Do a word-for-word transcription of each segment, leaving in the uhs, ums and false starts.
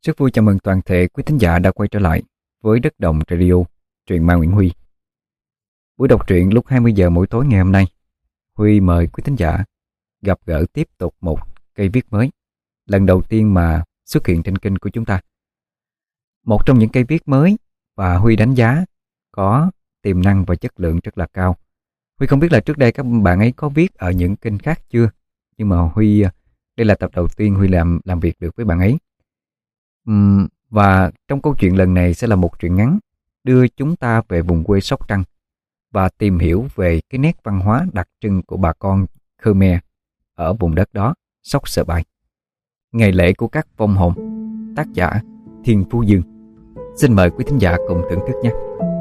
Rất vui chào mừng toàn thể quý thính giả đã quay trở lại với Đất Đồng Radio, truyện ma Nguyễn Huy. Buổi đọc truyện lúc hai mươi giờ mỗi tối ngày hôm nay, Huy mời quý thính giả gặp gỡ tiếp tục một cây viết mới, lần đầu tiên mà xuất hiện trên kênh của chúng ta. Một trong những cây viết mới và Huy đánh giá có tiềm năng và chất lượng rất là cao. Huy không biết là trước đây các bạn ấy có viết ở những kênh khác chưa, nhưng mà Huy đây là tập đầu tiên Huy làm làm việc được với bạn ấy. Uhm, và trong câu chuyện lần này sẽ là một truyện ngắn đưa chúng ta về vùng quê Sóc Trăng và tìm hiểu về cái nét văn hóa đặc trưng của bà con Khmer ở vùng đất đó, Sóc Sờ Bai. Ngày lễ của các vong hồn. Tác giả Thiên Phú Dương. Xin mời quý thính giả cùng thưởng thức nhé.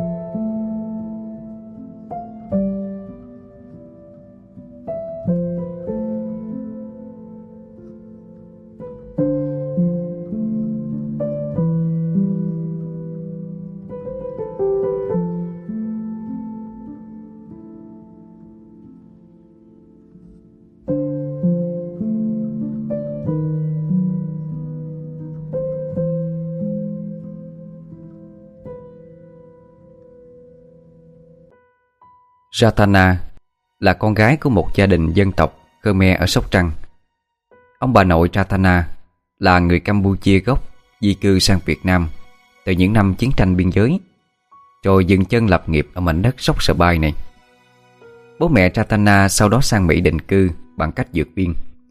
Ratana là con gái của một gia đình dân tộc Khmer ở Sóc Trăng. Ông bà nội Ratana là người Campuchia gốc di cư sang Việt Nam từ những năm chiến tranh biên giới, rồi dừng chân lập nghiệp ở mảnh đất Sóc Sờ Bai này. Bố mẹ Ratana sau đó sang Mỹ định cư bằng cách vượt biên.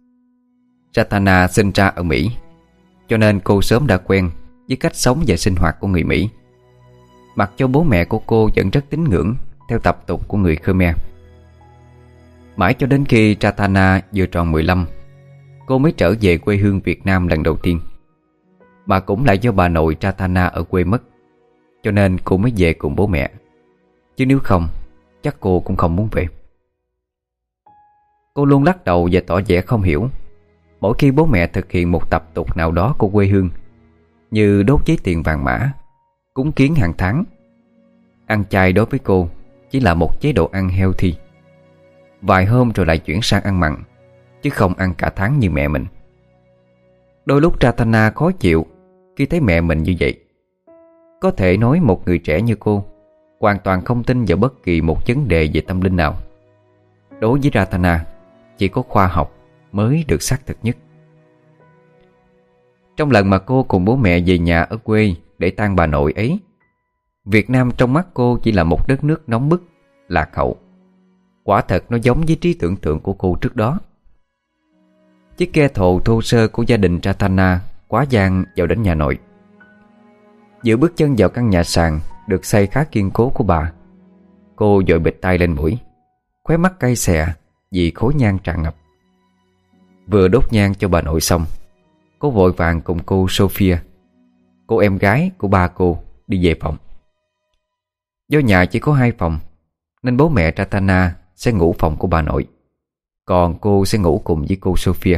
Ratana sinh ra ở Mỹ, cho nên cô sớm đã quen với cách sống và sinh hoạt của người Mỹ. Mặc cho bố mẹ của cô vẫn rất tín ngưỡng theo tập tục của người Khmer. Mãi cho đến khi Ratana vừa tròn mười lăm, cô mới trở về quê hương Việt Nam lần đầu tiên. Mà cũng là do bà nội Ratana ở quê mất, cho nên cô mới về cùng bố mẹ. Chứ nếu không, chắc cô cũng không muốn về. Cô luôn lắc đầu và tỏ vẻ không hiểu mỗi khi bố mẹ thực hiện một tập tục nào đó của quê hương, như đốt giấy tiền vàng mã, cúng kiến hàng tháng. Ăn chay đối với cô chỉ là một chế độ ăn healthy, vài hôm rồi lại chuyển sang ăn mặn, chứ không ăn cả tháng như mẹ mình. Đôi lúc Ratana khó chịu khi thấy mẹ mình như vậy. Có thể nói một người trẻ như cô hoàn toàn không tin vào bất kỳ một vấn đề về tâm linh nào. Đối với Ratana, chỉ có khoa học mới được xác thực nhất. Trong lần mà cô cùng bố mẹ về nhà ở quê để tang bà nội ấy, Việt Nam trong mắt cô chỉ là một đất nước nóng bức, lạc hậu. Quả thật nó giống với trí tưởng tượng của cô trước đó. Chiếc ghe thồ thô sơ của gia đình Ratana quá giang vào đến nhà nội. Giữa bước chân vào căn nhà sàn được xây khá kiên cố của bà, cô vội bịt tay lên mũi, khóe mắt cay xè vì khói nhang tràn ngập. Vừa đốt nhang cho bà nội xong, cô vội vàng cùng cô Sophia, cô em gái của ba cô, đi về phòng. Do nhà chỉ có hai phòng, nên bố mẹ Ratana sẽ ngủ phòng của bà nội, còn cô sẽ ngủ cùng với cô Sophia.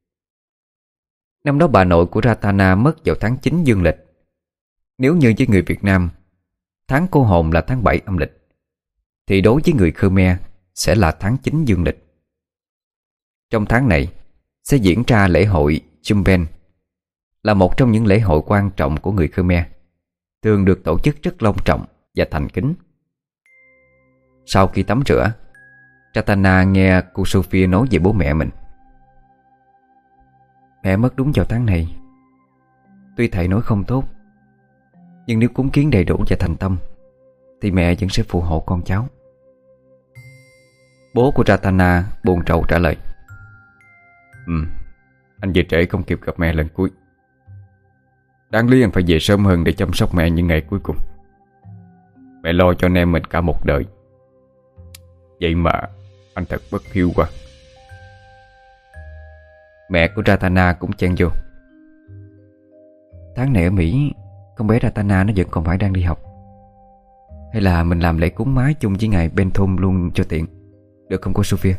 Năm đó bà nội của Ratana mất vào tháng chín dương lịch. Nếu như với người Việt Nam, tháng cô hồn là tháng bảy âm lịch, thì đối với người Khmer sẽ là tháng chín dương lịch. Trong tháng này sẽ diễn ra lễ hội Chumben, là một trong những lễ hội quan trọng của người Khmer, thường được tổ chức rất long trọng và thành kính. Sau khi tắm rửa, Ratana nghe cô Sophia nói về bố mẹ mình. Mẹ mất đúng vào tháng này. Tuy thầy nói không tốt, nhưng nếu cúng kiến đầy đủ và thành tâm thì mẹ vẫn sẽ phù hộ con cháu. Bố của Ratana buồn rầu trả lời: Ừ, anh về trễ không kịp gặp mẹ lần cuối. Đáng lý anh phải về sớm hơn để chăm sóc mẹ những ngày cuối cùng. Mẹ lo cho anh em mình cả một đời, vậy mà anh thật bất hiếu quá. Mẹ của Ratana cũng chen vô: Tháng này ở Mỹ, con bé Ratana nó vẫn còn phải đang đi học. Hay là mình làm lễ cúng mái chung với ngài Bentham luôn cho tiện, được không cô Sophia?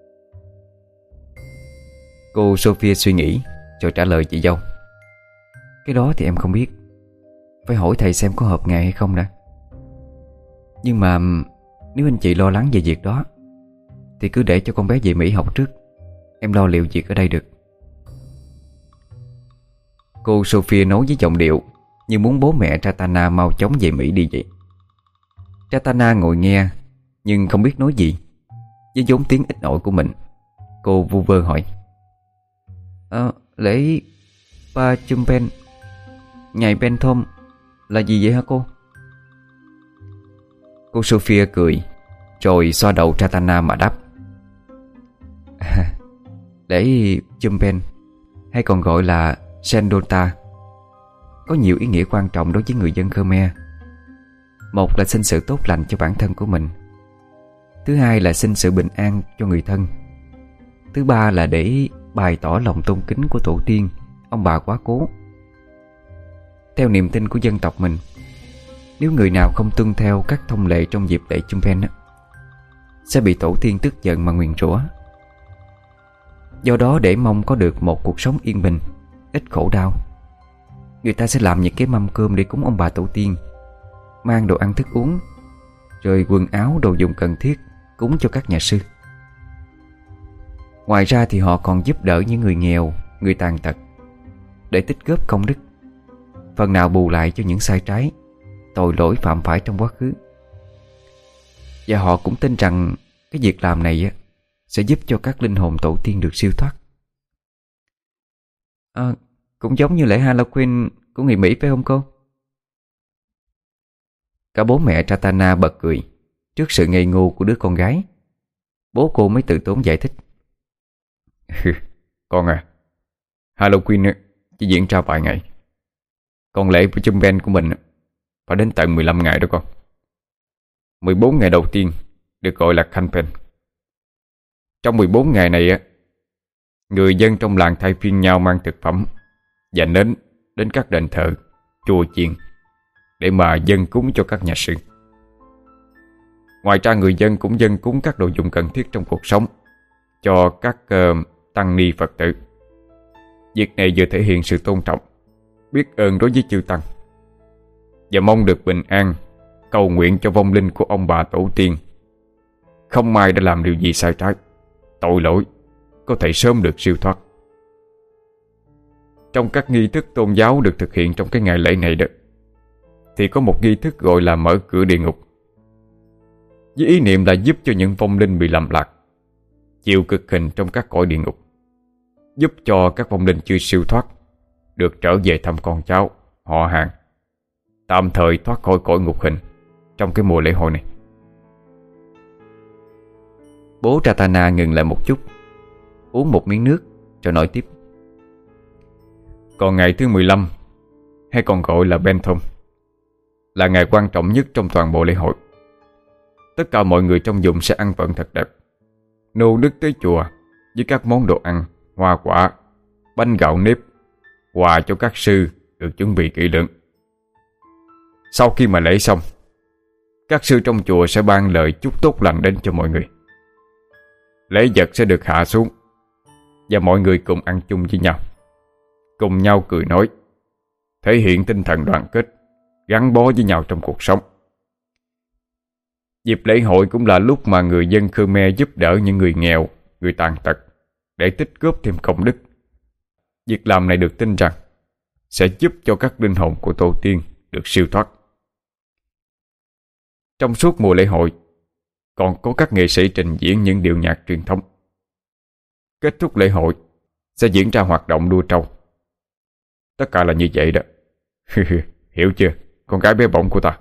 Cô Sophia suy nghĩ rồi trả lời chị dâu: Cái đó thì em không biết, phải hỏi thầy xem có hợp ngày hay không đã. Nhưng mà nếu anh chị lo lắng về việc đó thì cứ để cho con bé về Mỹ học trước, em lo liệu việc ở đây được. Cô Sophia nói với giọng điệu như muốn bố mẹ Ratana mau chóng về Mỹ đi vậy. Ratana ngồi nghe nhưng không biết nói gì. Với vốn tiếng ít ỏi của mình, cô vu vơ hỏi: à, lễ Pa Chumpen, ngày Benthom là gì vậy hả cô? Cô Sophia cười rồi xoa đầu Ratana mà đáp: lễ Chumpen, hay còn gọi là Sendota, có nhiều ý nghĩa quan trọng đối với người dân Khmer. Một là xin sự tốt lành cho bản thân của mình. Thứ hai là xin sự bình an cho người thân. Thứ ba là để bày tỏ lòng tôn kính của tổ tiên, ông bà quá cố. Theo niềm tin của dân tộc mình, nếu người nào không tuân theo các thông lệ trong dịp lễ Chumpen á, sẽ bị tổ tiên tức giận mà nguyền rủa. Do đó, để mong có được một cuộc sống yên bình, ít khổ đau, người ta sẽ làm những cái mâm cơm để cúng ông bà tổ tiên, mang đồ ăn thức uống, rồi quần áo đồ dùng cần thiết cúng cho các nhà sư. Ngoài ra thì họ còn giúp đỡ những người nghèo, người tàn tật, để tích góp công đức, phần nào bù lại cho những sai trái, tội lỗi phạm phải trong quá khứ. Và họ cũng tin rằng cái việc làm này sẽ giúp cho các linh hồn tổ tiên được siêu thoát. À, cũng giống như lễ Halloween của người Mỹ phải không cô? Cả bố mẹ Ratana bật cười trước sự ngây ngô của đứa con gái. Bố cô mới tự tốn giải thích: con à, Halloween chỉ diễn ra vài ngày, còn lễ của Chumpen của mình phải đến tận mười lăm ngày đó con. mười bốn ngày đầu tiên được gọi là Kanpen. Trong mười bốn ngày này, người dân trong làng thay phiên nhau mang thực phẩm và nến đến các đền thờ, chùa chiền để mà dâng cúng cho các nhà sư. Ngoài ra, người dân cũng dâng cúng các đồ dùng cần thiết trong cuộc sống cho các uh, tăng ni Phật tử. Việc này vừa thể hiện sự tôn trọng, biết ơn đối với chư tăng, và mong được bình an, cầu nguyện cho vong linh của ông bà tổ tiên không may đã làm điều gì sai trái, tội lỗi, có thể sớm được siêu thoát. Trong các nghi thức tôn giáo được thực hiện trong cái ngày lễ này đó, thì có một nghi thức gọi là mở cửa địa ngục, với ý niệm là giúp cho những vong linh bị lầm lạc, chịu cực hình trong các cõi địa ngục, giúp cho các vong linh chưa siêu thoát được trở về thăm con cháu, họ hàng, tạm thời thoát khỏi cõi ngục hình trong cái mùa lễ hội này. Bố Ratana ngừng lại một chút, uống một miếng nước rồi nói tiếp: còn ngày thứ mười lăm, hay còn gọi là Benthom, là ngày quan trọng nhất trong toàn bộ lễ hội. Tất cả mọi người trong vùng sẽ ăn vận thật đẹp, nô nức tới chùa với các món đồ ăn, hoa quả, bánh gạo nếp, quà cho các sư được chuẩn bị kỹ lưỡng. Sau khi mà lễ xong, các sư trong chùa sẽ ban lời chúc tốt lành đến cho mọi người. Lễ vật sẽ được hạ xuống và mọi người cùng ăn chung với nhau, cùng nhau cười nói, thể hiện tinh thần đoàn kết, gắn bó với nhau trong cuộc sống. Dịp lễ hội cũng là lúc mà người dân Khmer giúp đỡ những người nghèo, người tàn tật để tích góp thêm công đức. Việc làm này được tin rằng sẽ giúp cho các linh hồn của tổ tiên được siêu thoát. Trong suốt mùa lễ hội, còn có các nghệ sĩ trình diễn những điệu nhạc truyền thống. Kết thúc lễ hội sẽ diễn ra hoạt động đua trâu. Tất cả là như vậy đó. Hiểu chưa, con gái bé bỏng của ta?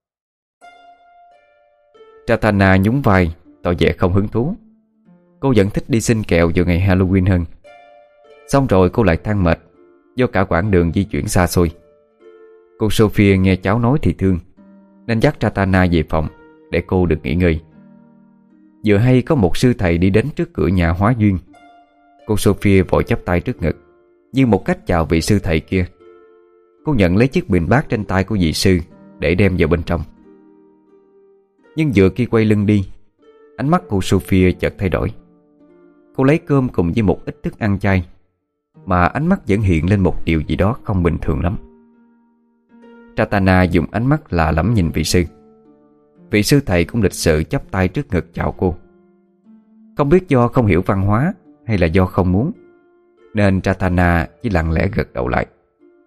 Ratana nhún vai, tỏ vẻ không hứng thú. Cô vẫn thích đi xin kẹo vào ngày Halloween hơn. Xong rồi cô lại than mệt do cả quãng đường di chuyển xa xôi. Cô Sophia nghe cháu nói thì thương, nên dắt Ratana về phòng để cô được nghỉ ngơi. Vừa hay có một sư thầy đi đến trước cửa nhà hóa duyên. Cô Sophia vội chắp tay trước ngực như một cách chào vị sư thầy kia. Cô nhận lấy chiếc bình bát trên tay của vị sư để đem vào bên trong. Nhưng vừa khi quay lưng đi, ánh mắt cô Sophia chợt thay đổi. Cô lấy cơm cùng với một ít thức ăn chay, mà ánh mắt vẫn hiện lên một điều gì đó không bình thường lắm. Ratana dùng ánh mắt lạ lẫm nhìn vị sư. Vị sư thầy cũng lịch sự chắp tay trước ngực chào cô. Không biết do không hiểu văn hóa hay là do không muốn, nên Ratana chỉ lặng lẽ gật đầu lại.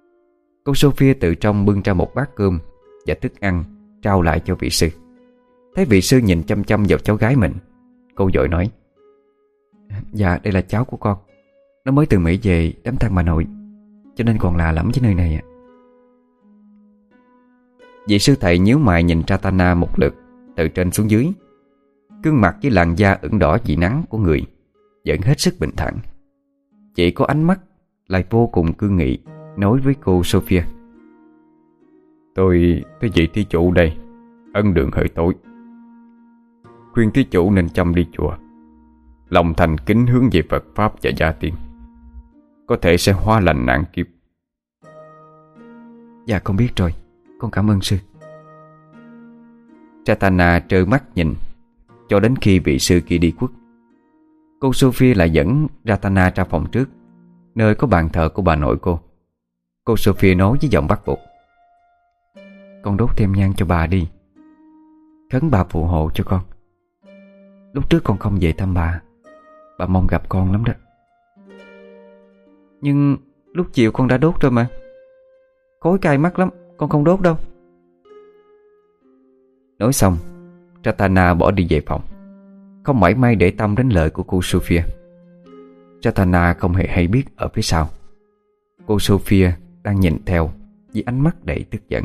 Cô Sophia từ trong bưng ra một bát cơm và thức ăn trao lại cho vị sư. Thấy vị sư nhìn chăm chăm vào cháu gái mình, cô vội nói: Dạ, đây là cháu của con. Nó mới từ Mỹ về đám tang bà nội, cho nên còn lạ lẫm với nơi này ạ. Vị sư thầy nhíu mày nhìn Ratana một lượt từ trên xuống dưới. Gương mặt với làn da ửng đỏ vì nắng của người vẫn hết sức bình thản. Chỉ có ánh mắt lại vô cùng cương nghị nói với cô Sophia: Tôi tới vị thí chủ đây, ân đường hơi tối. Khuyên thí chủ nên chăm đi chùa, lòng thành kính hướng về Phật Pháp và gia tiên, có thể sẽ hóa lành nạn kiếp. Dạ con biết rồi, con cảm ơn sư. Ratana trơ mắt nhìn cho đến khi vị sư kia đi khuất. Cô Sophia lại dẫn Ratana ra phòng trước, nơi có bàn thờ của bà nội cô. Cô Sophia nói với giọng bắt buộc: Con đốt thêm nhang cho bà đi, khấn bà phù hộ cho con. Lúc trước con không về thăm bà, bà mong gặp con lắm đó. Nhưng lúc chiều con đã đốt rồi mà. Khói cay mắt lắm, con không đốt đâu. Nói xong, Ratana bỏ đi về phòng, không mảy may để tâm đến lời của cô Sophia. Ratana không hề hay biết ở phía sau, cô Sophia đang nhìn theo với ánh mắt đầy tức giận.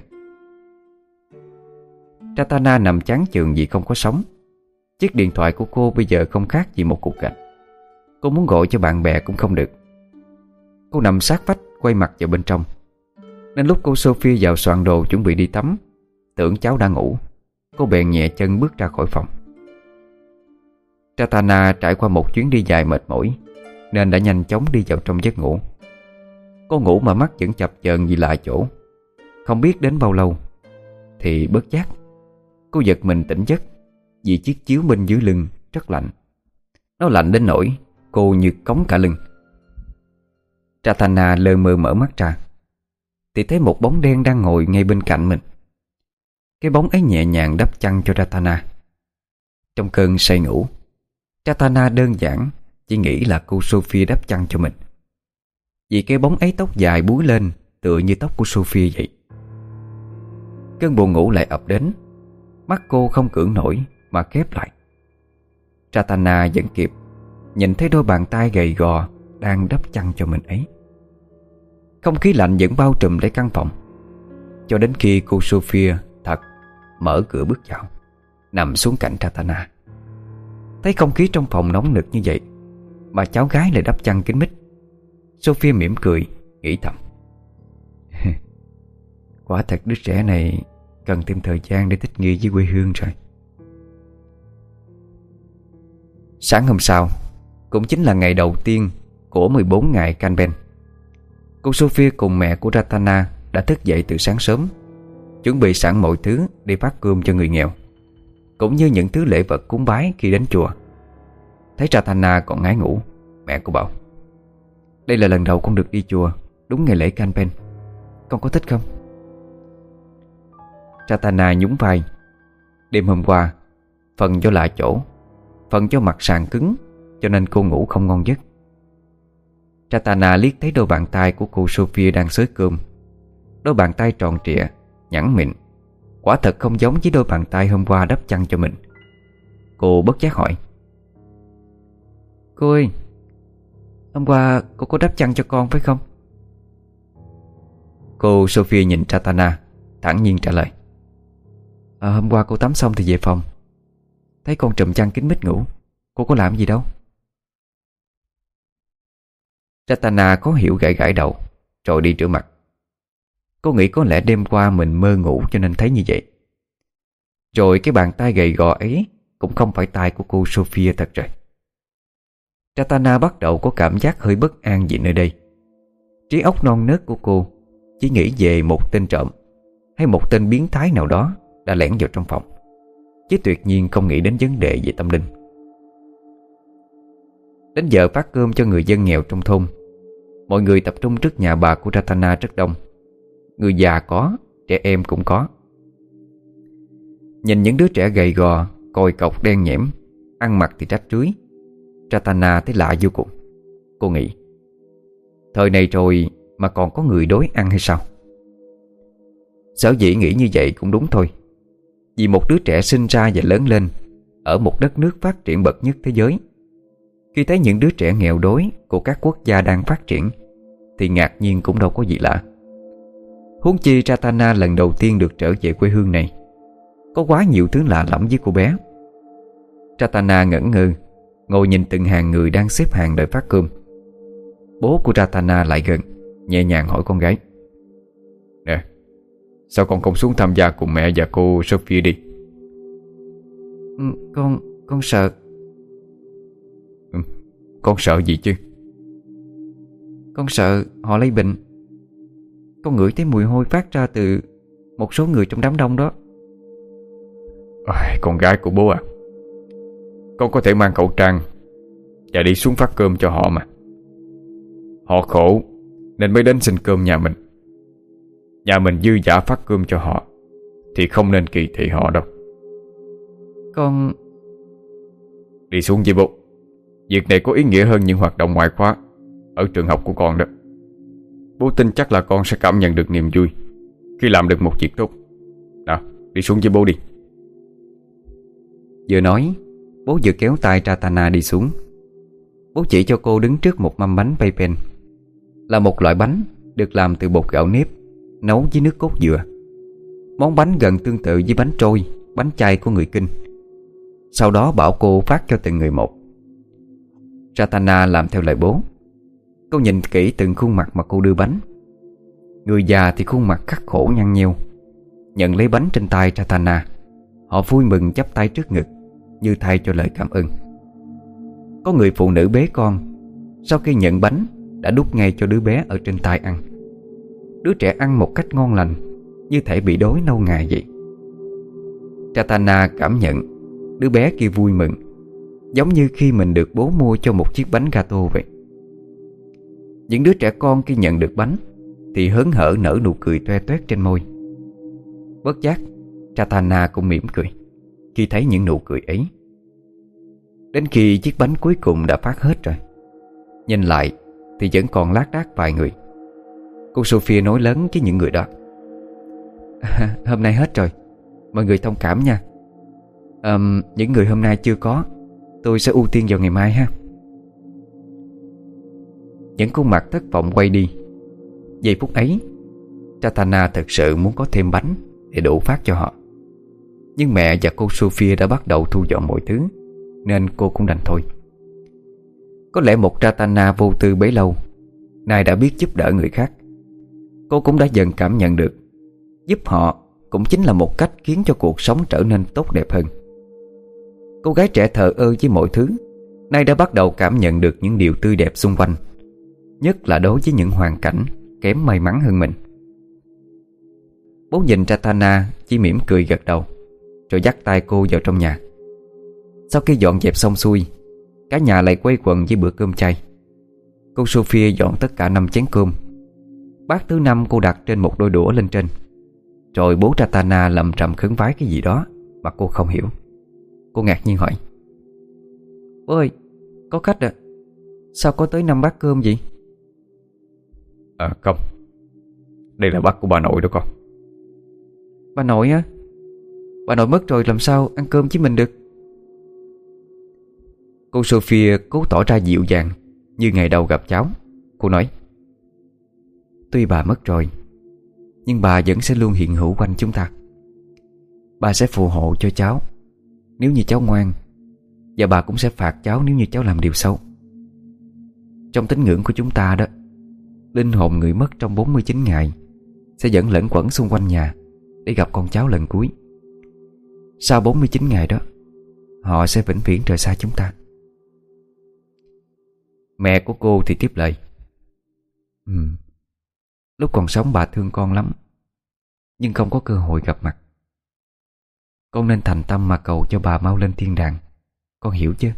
Ratana nằm chán chường vì không có sống. Chiếc điện thoại của cô bây giờ không khác gì một cục gạch. Cô muốn gọi cho bạn bè cũng không được. Cô nằm sát vách quay mặt vào bên trong, nên lúc cô Sophia vào soạn đồ chuẩn bị đi tắm, tưởng cháu đã ngủ, cô bèn nhẹ chân bước ra khỏi phòng. Ratana trải qua một chuyến đi dài mệt mỏi nên đã nhanh chóng đi vào trong giấc ngủ. Cô ngủ mà mắt vẫn chập chờn vì lạ chỗ. Không biết đến bao lâu thì bất giác cô giật mình tỉnh giấc vì chiếc chiếu bên dưới lưng rất lạnh. Nó lạnh đến nỗi cô như cống cả lưng. Ratana lơ mơ mở mắt ra thì thấy một bóng đen đang ngồi ngay bên cạnh mình. Cái bóng ấy nhẹ nhàng đắp chăn cho Ratana. Trong cơn say ngủ, Ratana đơn giản chỉ nghĩ là cô Sophia đắp chăn cho mình, vì cái bóng ấy tóc dài búi lên tựa như tóc của Sophia vậy. Cơn buồn ngủ lại ập đến. Mắt cô không cưỡng nổi mà khép lại. Ratana vẫn kịp nhìn thấy đôi bàn tay gầy gò đang đắp chăn cho mình ấy. Không khí lạnh vẫn bao trùm lấy căn phòng, cho đến khi cô Sophia thật mở cửa bước vào, nằm xuống cạnh Ratana. Thấy không khí trong phòng nóng nực như vậy mà cháu gái lại đắp chăn kín mít, Sophia mỉm cười, nghĩ thầm: Quả thật đứa trẻ này cần thêm thời gian để thích nghi với quê hương rồi. Sáng hôm sau, cũng chính là ngày đầu tiên của mười bốn ngày Kanben, cô Sophia cùng mẹ của Ratana đã thức dậy từ sáng sớm, chuẩn bị sẵn mọi thứ để phát cơm cho người nghèo, cũng như những thứ lễ vật cúng bái khi đến chùa. Thấy Ratana còn ngái ngủ, mẹ cô bảo: Đây là lần đầu con được đi chùa đúng ngày lễ Kanben, con có thích không? Ratana nhún vai. Đêm hôm qua, phần do lạ chỗ, phần do mặt sàn cứng, cho nên cô ngủ không ngon giấc. Ratana liếc thấy đôi bàn tay của cô Sophia đang xới cơm. Đôi bàn tay tròn trịa, nhẵn mịn, quả thật không giống với đôi bàn tay hôm qua đắp chăn cho mình. Cô bất giác hỏi: Cô ơi, hôm qua cô có đắp chăn cho con phải không? Cô Sophia nhìn Ratana, thản nhiên trả lời: à, Hôm qua cô tắm xong thì về phòng, thấy con trùm chăn kín mít ngủ. Cô có làm gì đâu. Ratana khó hiểu gãi gãi đầu, rồi đi rửa mặt. Cô nghĩ có lẽ đêm qua mình mơ ngủ cho nên thấy như vậy. Rồi cái bàn tay gầy gò ấy cũng không phải tay của cô Sophia thật rồi. Ratana bắt đầu có cảm giác hơi bất an vì nơi đây. Trí óc non nớt của cô chỉ nghĩ về một tên trộm hay một tên biến thái nào đó đã lẻn vào trong phòng, chứ tuyệt nhiên không nghĩ đến vấn đề về tâm linh. Đến giờ phát cơm cho người dân nghèo trong thôn, mọi người tập trung trước nhà bà của Ratana rất đông. Người già có, trẻ em cũng có. Nhìn những đứa trẻ gầy gò, còi cọc đen nhẽm, ăn mặc thì rách rưới, Ratana thấy lạ vô cùng. Cô nghĩ, thời này rồi mà còn có người đói ăn hay sao? Sở dĩ nghĩ như vậy cũng đúng thôi. Vì một đứa trẻ sinh ra và lớn lên ở một đất nước phát triển bậc nhất thế giới, khi thấy những đứa trẻ nghèo đói của các quốc gia đang phát triển thì ngạc nhiên cũng đâu có gì lạ. Huống chi Ratana lần đầu tiên được trở về quê hương này, có quá nhiều thứ lạ lẫm với cô bé. Ratana ngẩn ngơ ngồi nhìn từng hàng người đang xếp hàng đợi phát cơm. Bố của Ratana lại gần, nhẹ nhàng hỏi con gái: "Nè, sao con không xuống tham gia cùng mẹ và cô Sophie đi?" ừ, Con, con sợ. ừ, Con sợ gì chứ? Con sợ họ lây bệnh. Con ngửi thấy mùi hôi phát ra từ một số người trong đám đông đó. Ôi, con gái của bố à, con có thể mang khẩu trang và đi xuống phát cơm cho họ mà. Họ khổ nên mới đến xin cơm nhà mình. Nhà mình dư dả phát cơm cho họ thì không nên kỳ thị họ đâu. Con... Đi xuống với bố. Việc này có ý nghĩa hơn những hoạt động ngoại khóa ở trường học của con đó. Bố tin chắc là con sẽ cảm nhận được niềm vui khi làm được một việc tốt. Nào, đi xuống với bố đi. Vừa nói, bố vừa kéo tay Ratana đi xuống. Bố chỉ cho cô đứng trước một mâm bánh paypen, là một loại bánh được làm từ bột gạo nếp nấu với nước cốt dừa. Món bánh gần tương tự với bánh trôi, bánh chay của người Kinh. Sau đó bảo cô phát cho từng người một. Ratana làm theo lời bố. Cô nhìn kỹ từng khuôn mặt mà cô đưa bánh. Người già thì khuôn mặt khắc khổ nhăn nheo. Nhận lấy bánh trên tay Ratana, họ vui mừng chắp tay trước ngực như thay cho lời cảm ơn. Có người phụ nữ bế con, sau khi nhận bánh đã đút ngay cho đứa bé ở trên tay ăn. Đứa trẻ ăn một cách ngon lành, như thể bị đói lâu ngày vậy. Ratana cảm nhận đứa bé kia vui mừng, giống như khi mình được bố mua cho một chiếc bánh gato vậy. Những đứa trẻ con khi nhận được bánh thì hớn hở nở nụ cười toe toét trên môi. Bất giác Ratana cũng mỉm cười khi thấy những nụ cười ấy. Đến khi chiếc bánh cuối cùng đã phát hết rồi, nhìn lại thì vẫn còn lác đác vài người. Cô Sophia nói lớn với những người đó: à, Hôm nay hết rồi, mọi người thông cảm nha. à, Những người hôm nay chưa có, tôi sẽ ưu tiên vào ngày mai ha. Những khuôn mặt thất vọng quay đi. Giây phút ấy, Ratana thực sự muốn có thêm bánh để đủ phát cho họ. Nhưng mẹ và cô Sophia đã bắt đầu thu dọn mọi thứ, nên cô cũng đành thôi. Có lẽ một Ratana vô tư bấy lâu nay đã biết giúp đỡ người khác. Cô cũng đã dần cảm nhận được giúp họ cũng chính là một cách khiến cho cuộc sống trở nên tốt đẹp hơn. Cô gái trẻ thờ ơ với mọi thứ nay đã bắt đầu cảm nhận được những điều tươi đẹp xung quanh, nhất là đối với những hoàn cảnh kém may mắn hơn mình. Bố nhìn Ratana chỉ mỉm cười gật đầu, rồi dắt tay cô vào trong nhà. Sau khi dọn dẹp xong xuôi, cả nhà lại quây quần với bữa cơm chay. Cô Sophia dọn tất cả năm chén cơm. Bát thứ năm cô đặt trên một đôi đũa lên trên. Rồi bố Ratana lầm rầm khấn vái cái gì đó mà cô không hiểu. Cô ngạc nhiên hỏi: Bố ơi, có khách à? Sao có tới năm bát cơm vậy? À không, đây là bát của bà nội đó con. Bà nội á? Bà nội mất rồi làm sao ăn cơm với mình được? Cô Sophia cố tỏ ra dịu dàng như ngày đầu gặp cháu. Cô nói: Tuy bà mất rồi, nhưng bà vẫn sẽ luôn hiện hữu quanh chúng ta. Bà sẽ phù hộ cho cháu nếu như cháu ngoan, và bà cũng sẽ phạt cháu nếu như cháu làm điều xấu. Trong tín ngưỡng của chúng ta đó, linh hồn người mất trong bốn mươi chín ngày sẽ vẫn lẫn quẩn xung quanh nhà để gặp con cháu lần cuối. Sau bốn mươi chín ngày đó, họ sẽ vĩnh viễn rời xa chúng ta. Mẹ của cô thì tiếp lời: Ừ, lúc còn sống bà thương con lắm, nhưng không có cơ hội gặp mặt. Con nên thành tâm mà cầu cho bà mau lên thiên đàng. Con hiểu chứ?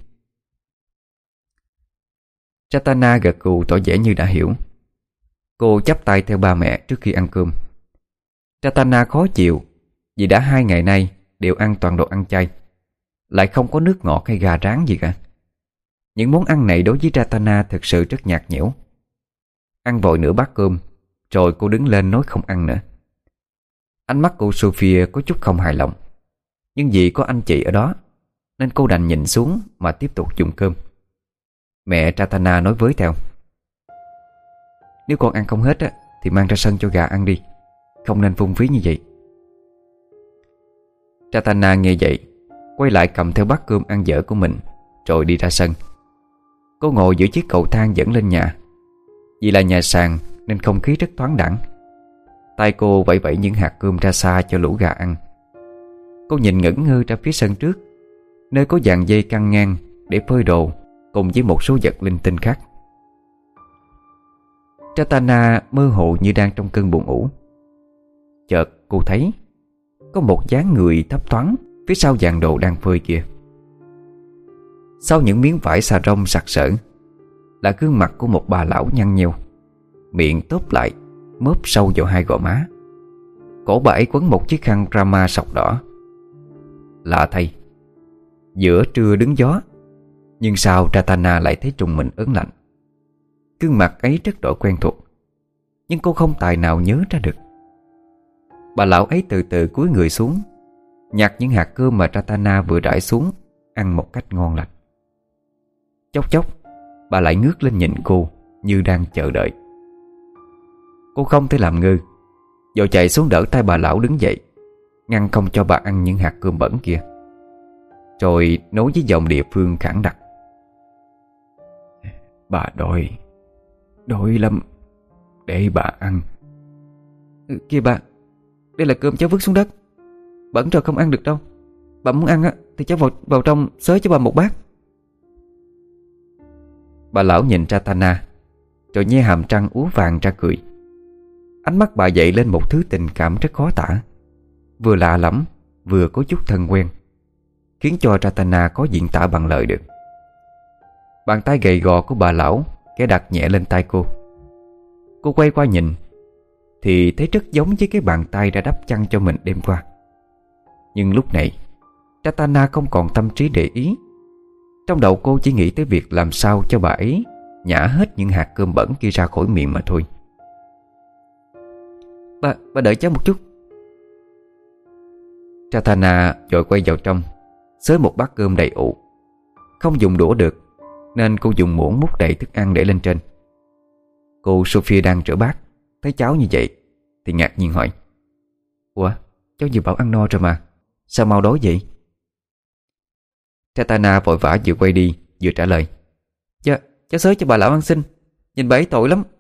Ratana gật gù tỏ vẻ như đã hiểu. Cô chắp tay theo ba mẹ trước khi ăn cơm. Ratana khó chịu vì đã hai ngày nay đều ăn toàn đồ ăn chay, lại không có nước ngọt hay gà rán gì cả. Những món ăn này đối với Ratana thực sự rất nhạt nhẽo. Ăn vội nửa bát cơm, rồi cô đứng lên nói không ăn nữa. Ánh mắt cô Sophia có chút không hài lòng, nhưng vì có anh chị ở đó nên cô đành nhìn xuống mà tiếp tục dùng cơm. Mẹ Ratana nói với theo: "Nếu con ăn không hết á, thì mang ra sân cho gà ăn đi, không nên phung phí như vậy." Ratana nghe vậy, quay lại cầm theo bát cơm ăn dở của mình, rồi đi ra sân. Cô ngồi giữa chiếc cầu thang dẫn lên nhà. Vì là nhà sàn nên không khí rất thoáng đãng. Tay cô vẫy vẫy những hạt cơm ra xa cho lũ gà ăn. Cô nhìn ngẩn ngơ ra phía sân trước, nơi có dàn dây căng ngang để phơi đồ cùng với một số vật linh tinh khác. Ratana mơ hồ như đang trong cơn buồn ngủ. Chợt cô thấy có một dáng người thấp thoáng phía sau dàn đồ đang phơi kia. Sau những miếng vải xà rông sặc sỡ là gương mặt của một bà lão nhăn nheo, miệng tốp lại, mớp sâu vào hai gò má. Cổ bà ấy quấn một chiếc khăn Rama sọc đỏ. Lạ thay, giữa trưa đứng gió, nhưng sao Ratana lại thấy trùng mình ớn lạnh. Gương mặt ấy rất đổi quen thuộc, nhưng cô không tài nào nhớ ra được. Bà lão ấy từ từ cúi người xuống, nhặt những hạt cơm mà Ratana vừa rải xuống, ăn một cách ngon lành. Chốc chốc bà lại ngước lên nhìn cô như đang chờ đợi. Cô không thể làm ngơ, vội chạy xuống đỡ tay bà lão đứng dậy, ngăn không cho bà ăn những hạt cơm bẩn kia, rồi nói với giọng địa phương khản đặc: "Bà đói, đói lắm, để bà ăn." Ừ, kìa bà, đây là cơm cháu vứt xuống đất, bẩn rồi không ăn được đâu. Bà muốn ăn á thì cháu vào, vào trong xới cho bà một bát. Bà lão nhìn Ratana, rồi nhe hàm răng úa vàng ra cười. Ánh mắt bà dậy lên một thứ tình cảm rất khó tả, vừa lạ lẫm vừa có chút thân quen, khiến cho Ratana có diễn tả bằng lời được. Bàn tay gầy gò của bà lão khẽ đặt nhẹ lên tay cô. Cô quay qua nhìn thì thấy rất giống với cái bàn tay đã đắp chăn cho mình đêm qua. Nhưng lúc này Ratana không còn tâm trí để ý. Trong đầu cô chỉ nghĩ tới việc làm sao cho bà ấy nhả hết những hạt cơm bẩn kia ra khỏi miệng mà thôi. Bà, bà đợi cháu một chút. Ratana vội quay vào trong, xới một bát cơm đầy ụ. Không dùng đũa được nên cô dùng muỗng múc đầy thức ăn để lên trên. Cô Sophia đang rửa bát, thấy cháu như vậy thì ngạc nhiên hỏi: "Ủa, cháu vừa bảo ăn no rồi mà, sao mau đói vậy?" Ratana vội vã vừa quay đi vừa trả lời: "Dạ, cháu xới cho bà lão ăn xin, nhìn bà ấy tội lắm."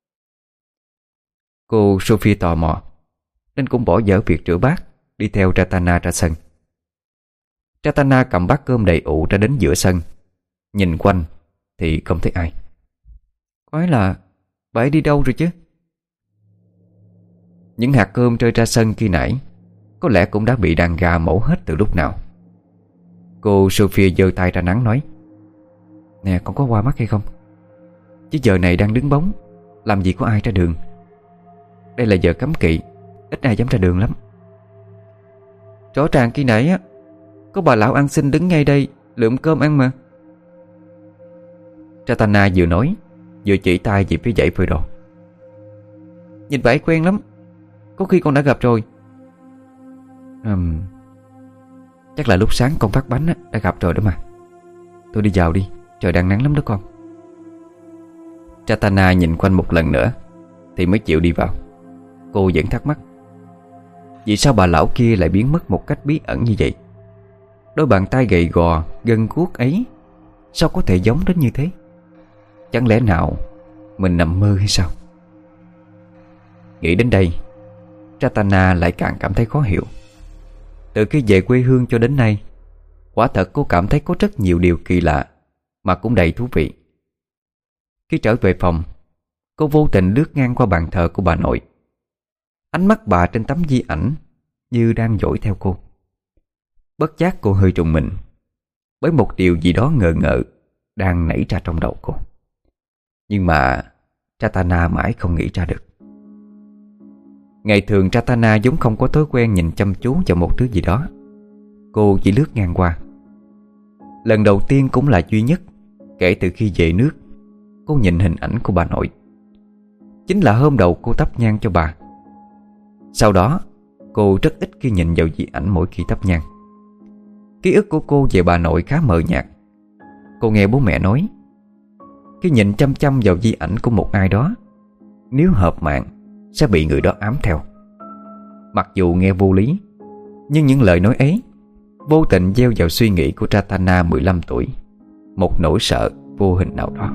Cô Sophie tò mò nên cũng bỏ dở việc rửa bát, đi theo Ratana ra sân. Ratana cầm bát cơm đầy ụ ra đến giữa sân, nhìn quanh thì không thấy ai. Quái là bà ấy đi đâu rồi chứ? Những hạt cơm rơi ra sân khi nãy có lẽ cũng đã bị đàn gà mổ hết từ lúc nào. Cô Sophia giơ tay ra nắng nói: "Nè, con có qua mắt hay không? Chứ giờ này đang đứng bóng, làm gì có ai ra đường. Đây là giờ cấm kỵ, ít ai dám ra đường lắm." "Rõ ràng khi nãy á, có bà lão ăn xin đứng ngay đây lượm cơm ăn mà." Ratana vừa nói vừa chỉ tay về phía dãy phơi đồ. "Nhìn bà ấy quen lắm, có khi con đã gặp rồi." Ừm, chắc là lúc sáng con phát bánh á, đã gặp rồi đó mà. Tôi đi vào đi, trời đang nắng lắm đó con. Ratana nhìn quanh một lần nữa thì mới chịu đi vào. Cô vẫn thắc mắc, vì sao bà lão kia lại biến mất một cách bí ẩn như vậy? Đôi bàn tay gầy gò, gân guốc ấy sao có thể giống đến như thế? Chẳng lẽ nào mình nằm mơ hay sao? Nghĩ đến đây, Ratana lại càng cảm thấy khó hiểu. Từ khi về quê hương cho đến nay, quả thật cô cảm thấy có rất nhiều điều kỳ lạ mà cũng đầy thú vị. Khi trở về phòng, cô vô tình lướt ngang qua bàn thờ của bà nội. Ánh mắt bà trên tấm di ảnh như đang dõi theo cô. Bất giác cô hơi trùng mình, bởi một điều gì đó ngờ ngợ đang nảy ra trong đầu cô. Nhưng mà Ratana mãi không nghĩ ra được. Ngày thường Ratana vốn không có thói quen nhìn chăm chú vào một thứ gì đó. Cô chỉ lướt ngang qua. Lần đầu tiên cũng là duy nhất kể từ khi về nước cô nhìn hình ảnh của bà nội. Chính là hôm đầu cô thắp nhang cho bà. Sau đó Cô rất ít khi nhìn vào di ảnh mỗi khi thắp nhang. Ký ức của cô về bà nội khá mờ nhạt. Cô nghe bố mẹ nói, khi nhìn chăm chăm vào di ảnh của một ai đó, nếu hợp mạng sẽ bị người đó ám theo. Mặc dù nghe vô lý, nhưng những lời nói ấy vô tình gieo vào suy nghĩ của Ratana mười lăm tuổi một nỗi sợ vô hình nào đó.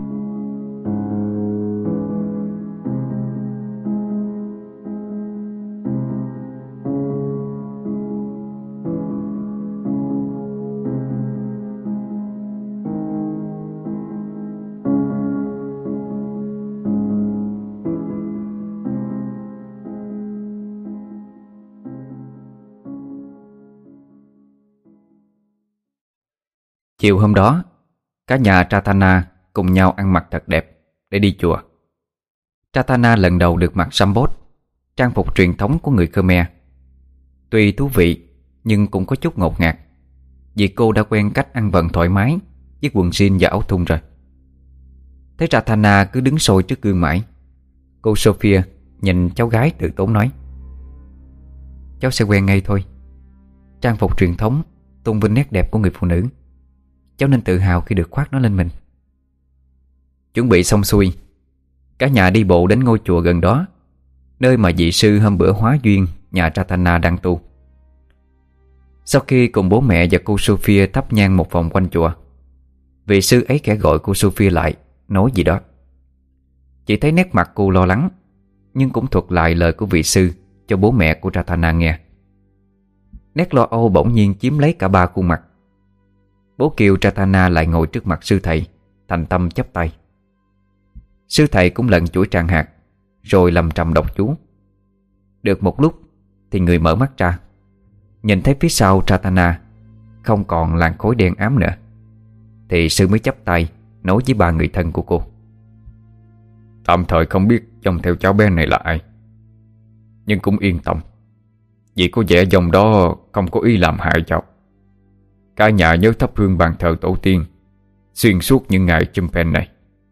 Chiều hôm đó, cả nhà Ratana cùng nhau ăn mặc thật đẹp để đi chùa. Ratana lần đầu được mặc sambot, trang phục truyền thống của người Khmer. Tuy thú vị nhưng cũng có chút ngột ngạt, vì cô đã quen cách ăn vận thoải mái với quần jean và áo thun rồi. Thấy Ratana cứ đứng sôi trước gương mãi, cô Sophia nhìn cháu gái tự tốn nói, cháu sẽ quen ngay thôi. Trang phục truyền thống tôn vinh nét đẹp của người phụ nữ, cháu nên tự hào khi được khoác nó lên mình. Chuẩn bị xong xuôi, cả nhà đi bộ đến ngôi chùa gần đó, nơi mà vị sư hôm bữa hóa duyên nhà Ratana đang tu. Sau khi cùng bố mẹ và cô Sophia thắp nhang một vòng quanh chùa, vị sư ấy khẽ gọi cô Sophia lại, nói gì đó. Chỉ thấy nét mặt cô lo lắng, nhưng cũng thuật lại lời của vị sư cho bố mẹ của Ratana nghe. Nét lo âu bỗng nhiên chiếm lấy cả ba khuôn mặt. Bố kêu Ratana lại ngồi trước mặt sư thầy, thành tâm chắp tay. Sư thầy cũng lần chuỗi tràng hạt, rồi lầm trầm đọc chú. Được một lúc thì người mở mắt ra, nhìn thấy phía sau Ratana không còn làn khói đen ám nữa, thì sư mới chắp tay nói với ba người thân của cô, tạm thời không biết dòng theo cháu bé này là ai, nhưng cũng yên tâm, vì có vẻ dòng đó không có ý làm hại cháu. Cả nhà nhớ thắp hương bàn thờ tổ tiên xuyên suốt những ngày Chumpen này.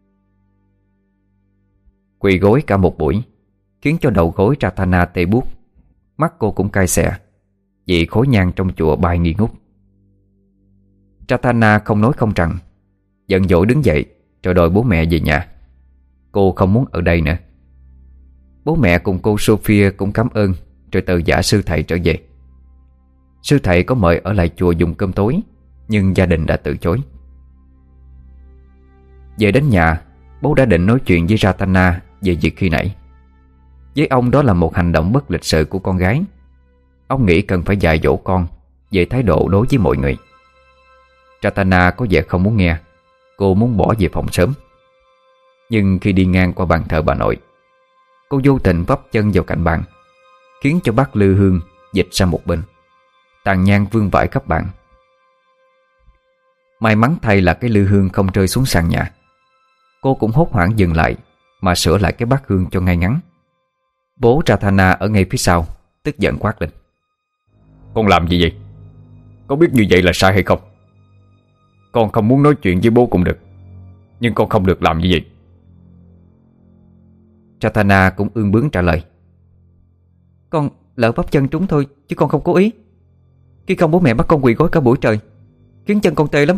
Quỳ gối cả một buổi khiến cho đầu gối Ratana tê buốt, mắt cô cũng cay xè vì khói nhang trong chùa bay nghi ngút. Ratana không nói không rằng, giận dỗi đứng dậy rồi đòi bố mẹ về nhà. Cô không muốn ở đây nữa. Bố mẹ cùng cô Sophia cũng cảm ơn, rồi từ giả sư thầy trở về. Sư thầy có mời ở lại chùa dùng cơm tối, nhưng gia đình đã từ chối. Về đến nhà, bố đã định nói chuyện với Ratana về việc khi nãy. Với ông đó là một hành động bất lịch sự của con gái. Ông nghĩ cần phải dạy dỗ con về thái độ đối với mọi người. Ratana có vẻ không muốn nghe. Cô muốn bỏ về phòng sớm. Nhưng khi đi ngang qua bàn thờ bà nội, cô vô tình vấp chân vào cạnh bàn, khiến cho bát lư hương dịch sang một bên. Tàn nhang vương vãi khắp bàn. May mắn thay là cái lư hương không rơi xuống sàn nhà. Cô cũng hốt hoảng dừng lại mà sửa lại cái bát hương cho ngay ngắn. Bố Ratana ở ngay phía sau tức giận quát lên, con làm gì vậy? Có biết như vậy là sai hay không? Con không muốn nói chuyện với bố cũng được, nhưng con không được làm như vậy. Ratana cũng ương bướng trả lời, con lỡ bắp chân trúng thôi, chứ con không cố ý. Khi không bố mẹ bắt con quỳ gối cả buổi trời, khiến chân con tê lắm.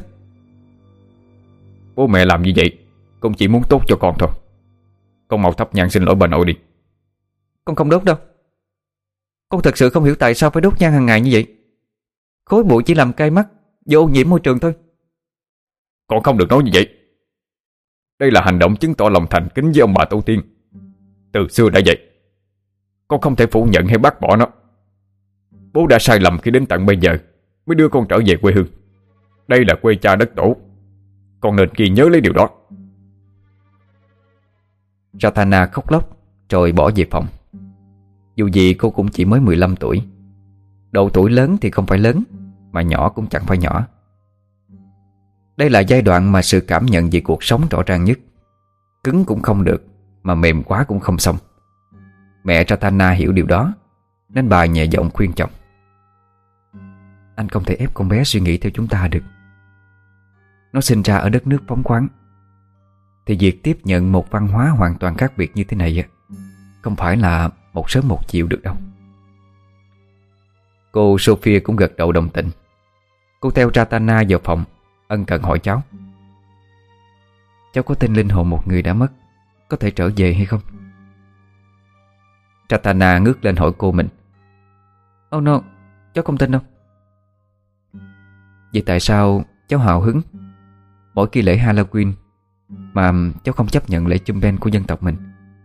Bố mẹ làm như vậy cũng chỉ muốn tốt cho con thôi. Con mau thắp nhang xin lỗi bà nội đi. Con không đốt đâu. Con thật sự không hiểu tại sao phải đốt nhang hàng ngày như vậy. Khói bụi chỉ làm cay mắt và ô nhiễm môi trường thôi. Con không được nói như vậy. Đây là hành động chứng tỏ lòng thành kính với ông bà tổ tiên. Từ xưa đã vậy. Con không thể phủ nhận hay bác bỏ nó. Bố đã sai lầm khi đến tận bây giờ mới đưa con trở về quê hương. Đây là quê cha đất tổ. Con nên ghi nhớ lấy điều đó. Ratana khóc lóc rồi bỏ về phòng. Dù gì cô cũng chỉ mới mười lăm tuổi. Độ tuổi lớn thì không phải lớn, mà nhỏ cũng chẳng phải nhỏ. Đây là giai đoạn mà sự cảm nhận về cuộc sống rõ ràng nhất. Cứng cũng không được, mà mềm quá cũng không xong. Mẹ Ratana hiểu điều đó, nên bà nhẹ giọng khuyên chồng, anh không thể ép con bé suy nghĩ theo chúng ta được. Nó sinh ra ở đất nước phóng khoáng, thì việc tiếp nhận một văn hóa hoàn toàn khác biệt như thế này không phải là một sớm một chiều được đâu. Cô Sophia cũng gật đầu đồng tình. Cô theo Ratana vào phòng, ân cần hỏi cháu: cháu có tin linh hồn một người đã mất có thể trở về hay không? Ratana ngước lên hỏi cô mình: Oh no, cháu không tin đâu. Vậy tại sao cháu hào hứng mỗi kỳ lễ Halloween mà cháu không chấp nhận lễ Chumben của dân tộc mình?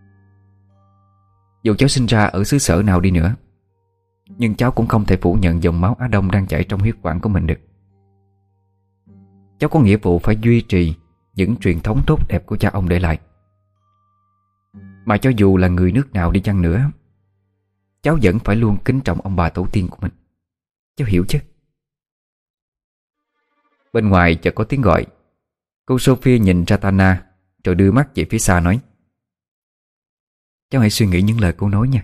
Dù cháu sinh ra ở xứ sở nào đi nữa, nhưng cháu cũng không thể phủ nhận dòng máu Á Đông đang chảy trong huyết quản của mình được. Cháu có nghĩa vụ phải duy trì những truyền thống tốt đẹp của cha ông để lại. Mà cho dù là người nước nào đi chăng nữa, cháu vẫn phải luôn kính trọng ông bà tổ tiên của mình. Cháu hiểu chứ? Bên ngoài chợt có tiếng gọi. Cô Sophia nhìn Ratana rồi đưa mắt về phía xa nói: cháu hãy suy nghĩ những lời cô nói nha.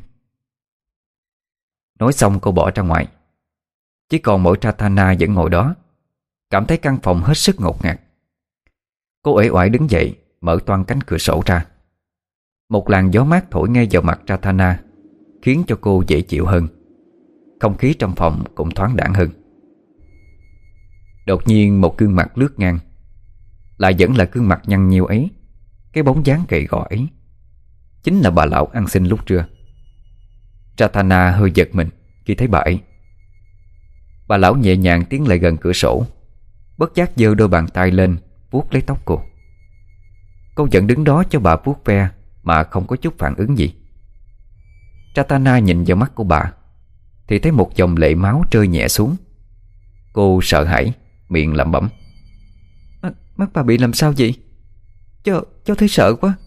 Nói xong cô bỏ ra ngoài. Chỉ còn mỗi Ratana vẫn ngồi đó, cảm thấy căn phòng hết sức ngột ngạt. Cô uể oải đứng dậy, mở toang cánh cửa sổ ra. Một làn gió mát thổi ngay vào mặt Ratana, khiến cho cô dễ chịu hơn. Không khí trong phòng cũng thoáng đãng hơn. Đột nhiên một gương mặt lướt ngang, lại vẫn là gương mặt nhăn nheo ấy, cái bóng dáng gầy gò ấy. Chính là bà lão ăn xin lúc trưa. Ratana hơi giật mình khi thấy bà ấy. Bà lão nhẹ nhàng tiến lại gần cửa sổ, bất giác giơ đôi bàn tay lên vuốt lấy tóc cô. Cô vẫn đứng đó cho bà vuốt ve mà không có chút phản ứng gì. Ratana nhìn vào mắt của bà thì thấy một dòng lệ máu rơi nhẹ xuống. Cô sợ hãi, miệng lẩm bẩm: à, mắt bà bị làm sao vậy? Cháu, cháu thấy sợ quá.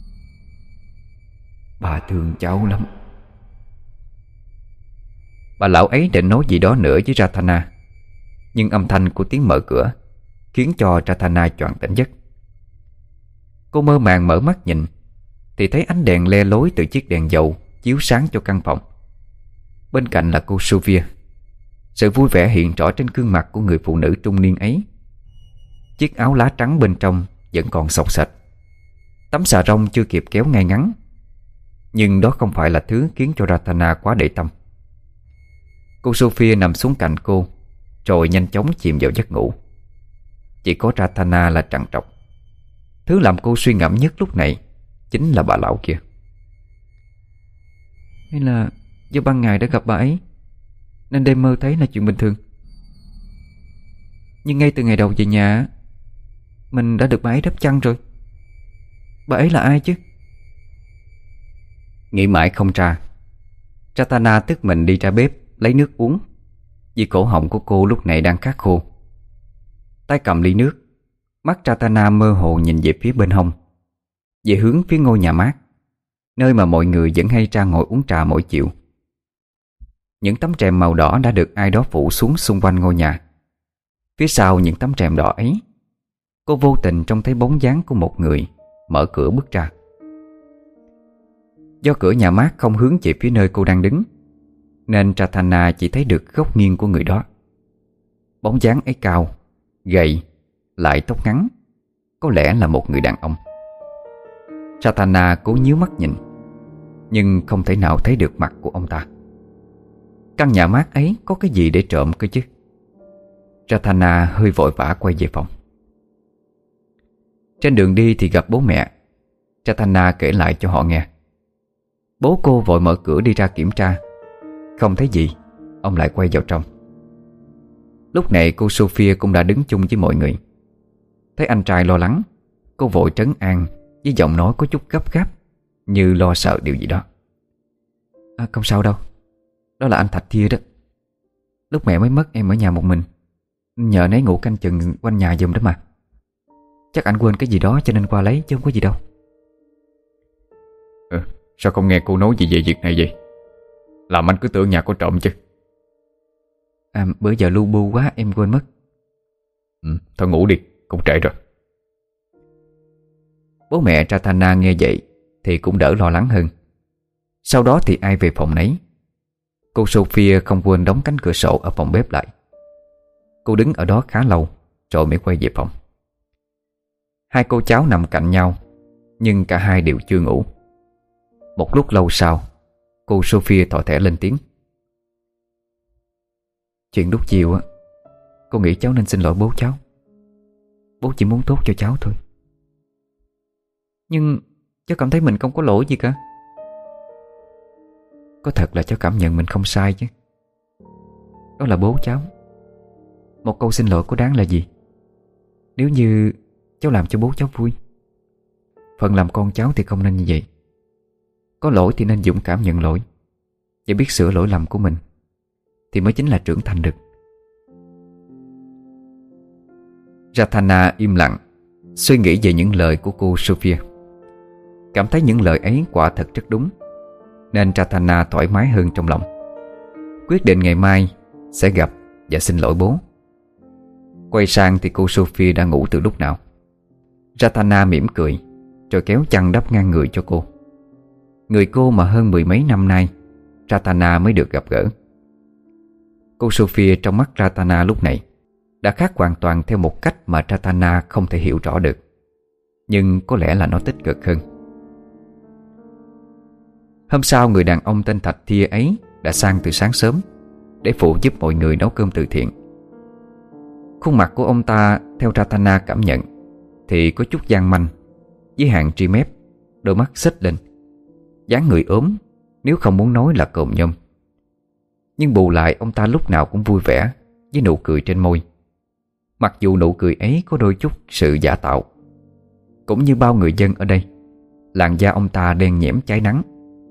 Bà thương cháu lắm. Bà lão ấy định nói gì đó nữa với Ratana, nhưng âm thanh của tiếng mở cửa khiến cho Ratana choàng tỉnh giấc. Cô mơ màng mở mắt nhìn thì thấy ánh đèn le lối từ chiếc đèn dầu chiếu sáng cho căn phòng. Bên cạnh là cô Sophia. Sự vui vẻ hiện rõ trên gương mặt của người phụ nữ trung niên ấy. Chiếc áo lá trắng bên trong vẫn còn xộc xệch, tấm xà rông chưa kịp kéo ngay ngắn. Nhưng đó không phải là thứ khiến cho Ratana quá để tâm. Cô Sophia nằm xuống cạnh cô, rồi nhanh chóng chìm vào giấc ngủ. Chỉ có Ratana là trằn trọc. Thứ làm cô suy ngẫm nhất lúc này chính là bà lão kia. Hay là do ban ngày đã gặp bà ấy nên đêm mơ thấy là chuyện bình thường? Nhưng ngay từ ngày đầu về nhà, mình đã được bà ấy đắp chăn rồi. Bà ấy là ai chứ? Nghĩ mãi không ra, Ratana tức mình đi ra bếp lấy nước uống, vì cổ họng của cô lúc này đang khát khô. Tay cầm ly nước, mắt Ratana mơ hồ nhìn về phía bên hông, về hướng phía ngôi nhà mát, nơi mà mọi người vẫn hay ra ngồi uống trà mỗi chiều. Những tấm rèm màu đỏ đã được ai đó phủ xuống xung quanh ngôi nhà. Phía sau những tấm rèm đỏ ấy, cô vô tình trông thấy bóng dáng của một người mở cửa bước ra. Do cửa nhà mát không hướng về phía nơi cô đang đứng, nên Ratana chỉ thấy được góc nghiêng của người đó. Bóng dáng ấy cao, gầy, lại tóc ngắn, có lẽ là một người đàn ông. Ratana cố nhíu mắt nhìn, nhưng không thể nào thấy được mặt của ông ta. Căn nhà mát ấy có cái gì để trộm cơ chứ? Ratana hơi vội vã quay về phòng. Trên đường đi thì gặp bố mẹ. Ratana kể lại cho họ nghe. Bố cô vội mở cửa đi ra kiểm tra. Không thấy gì, ông lại quay vào trong. Lúc này cô Sophia cũng đã đứng chung với mọi người. Thấy anh trai lo lắng, cô vội trấn an với giọng nói có chút gấp gáp, như lo sợ điều gì đó. À, không sao đâu. Đó là anh Thạch Thia đó. Lúc mẹ mới mất em ở nhà một mình, nhờ nấy ngủ canh chừng quanh nhà giùm đó mà. Chắc anh quên cái gì đó cho nên qua lấy, chứ không có gì đâu. Ừ, sao không nghe cô nói gì về việc này vậy? Làm anh cứ tưởng nhà có trộm chứ. À, bữa giờ lu bu quá em quên mất. Ừ, thôi ngủ đi, cũng trễ rồi. Bố mẹ Ratana nghe vậy thì cũng đỡ lo lắng hơn. Sau đó thì ai về phòng nấy. Cô Sophia không quên đóng cánh cửa sổ ở phòng bếp lại. Cô đứng ở đó khá lâu rồi mới quay về phòng. Hai cô cháu nằm cạnh nhau, nhưng cả hai đều chưa ngủ. Một lúc lâu sau, cô Sophia thỏ thẻ lên tiếng. Chuyện lúc chiều á, cô nghĩ cháu nên xin lỗi bố cháu. Bố chỉ muốn tốt cho cháu thôi. Nhưng cháu cảm thấy mình không có lỗi gì cả. Có thật là cháu cảm nhận mình không sai chứ. Đó là bố cháu. Một câu xin lỗi có đáng là gì, nếu như cháu làm cho bố cháu vui. Phần làm con cháu thì không nên như vậy. Có lỗi thì nên dũng cảm nhận lỗi và biết sửa lỗi lầm của mình, thì mới chính là trưởng thành được. Ratana im lặng, suy nghĩ về những lời của cô Sophia. Cảm thấy những lời ấy quả thật rất đúng, nên Ratana thoải mái hơn trong lòng. Quyết định ngày mai sẽ gặp và xin lỗi bố. Quay sang thì cô Sophia đã ngủ từ lúc nào. Ratana mỉm cười rồi kéo chăn đắp ngang người cho cô. Người cô mà hơn mười mấy năm nay Ratana mới được gặp gỡ. Cô Sophia trong mắt Ratana lúc này đã khác hoàn toàn theo một cách mà Ratana không thể hiểu rõ được. Nhưng có lẽ là nó tích cực hơn. Hôm sau, người đàn ông tên Thạch Thia ấy đã sang từ sáng sớm để phụ giúp mọi người nấu cơm từ thiện. Khuôn mặt của ông ta theo Ratana cảm nhận thì có chút gian manh, với hàng tri mép, đôi mắt xếch lên, dáng người ốm, nếu không muốn nói là cộm nhom. Nhưng bù lại ông ta lúc nào cũng vui vẻ, với nụ cười trên môi. Mặc dù nụ cười ấy có đôi chút sự giả tạo. Cũng như bao người dân ở đây, làn da ông ta đen nhẽm cháy nắng.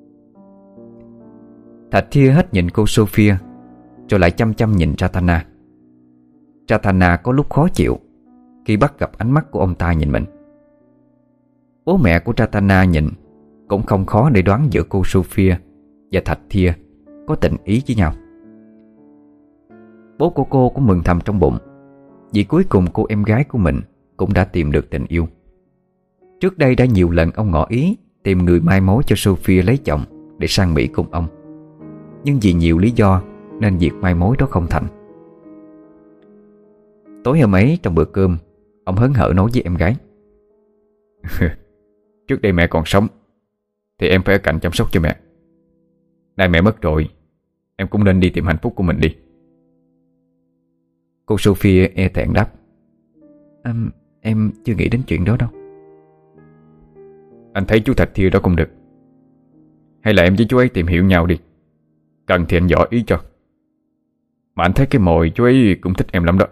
Thạch Thia hết nhìn cô Sophia, rồi lại chăm chăm nhìn Ratana. Ratana có lúc khó chịu khi bắt gặp ánh mắt của ông ta nhìn mình. Bố mẹ của Ratana nhìn cũng không khó để đoán giữa cô Sophia và Thạch Thia có tình ý với nhau. Bố của cô cũng mừng thầm trong bụng, vì cuối cùng cô em gái của mình cũng đã tìm được tình yêu. Trước đây đã nhiều lần ông ngỏ ý tìm người mai mối cho Sophia lấy chồng để sang Mỹ cùng ông, nhưng vì nhiều lý do nên việc mai mối đó không thành. Tối hôm ấy trong bữa cơm, ông hớn hở nói với em gái: Trước đây mẹ còn sống thì em phải ở cạnh chăm sóc cho mẹ. Nay mẹ mất rồi, em cũng nên đi tìm hạnh phúc của mình đi. Cô Sophia e thẹn đáp: à, Em chưa nghĩ đến chuyện đó đâu. Anh thấy chú Thạch Thia đó không được. Hay là em với chú ấy tìm hiểu nhau đi. Cần thì anh dò ý cho. Mà anh thấy cái mồi chú ấy cũng thích em lắm đó.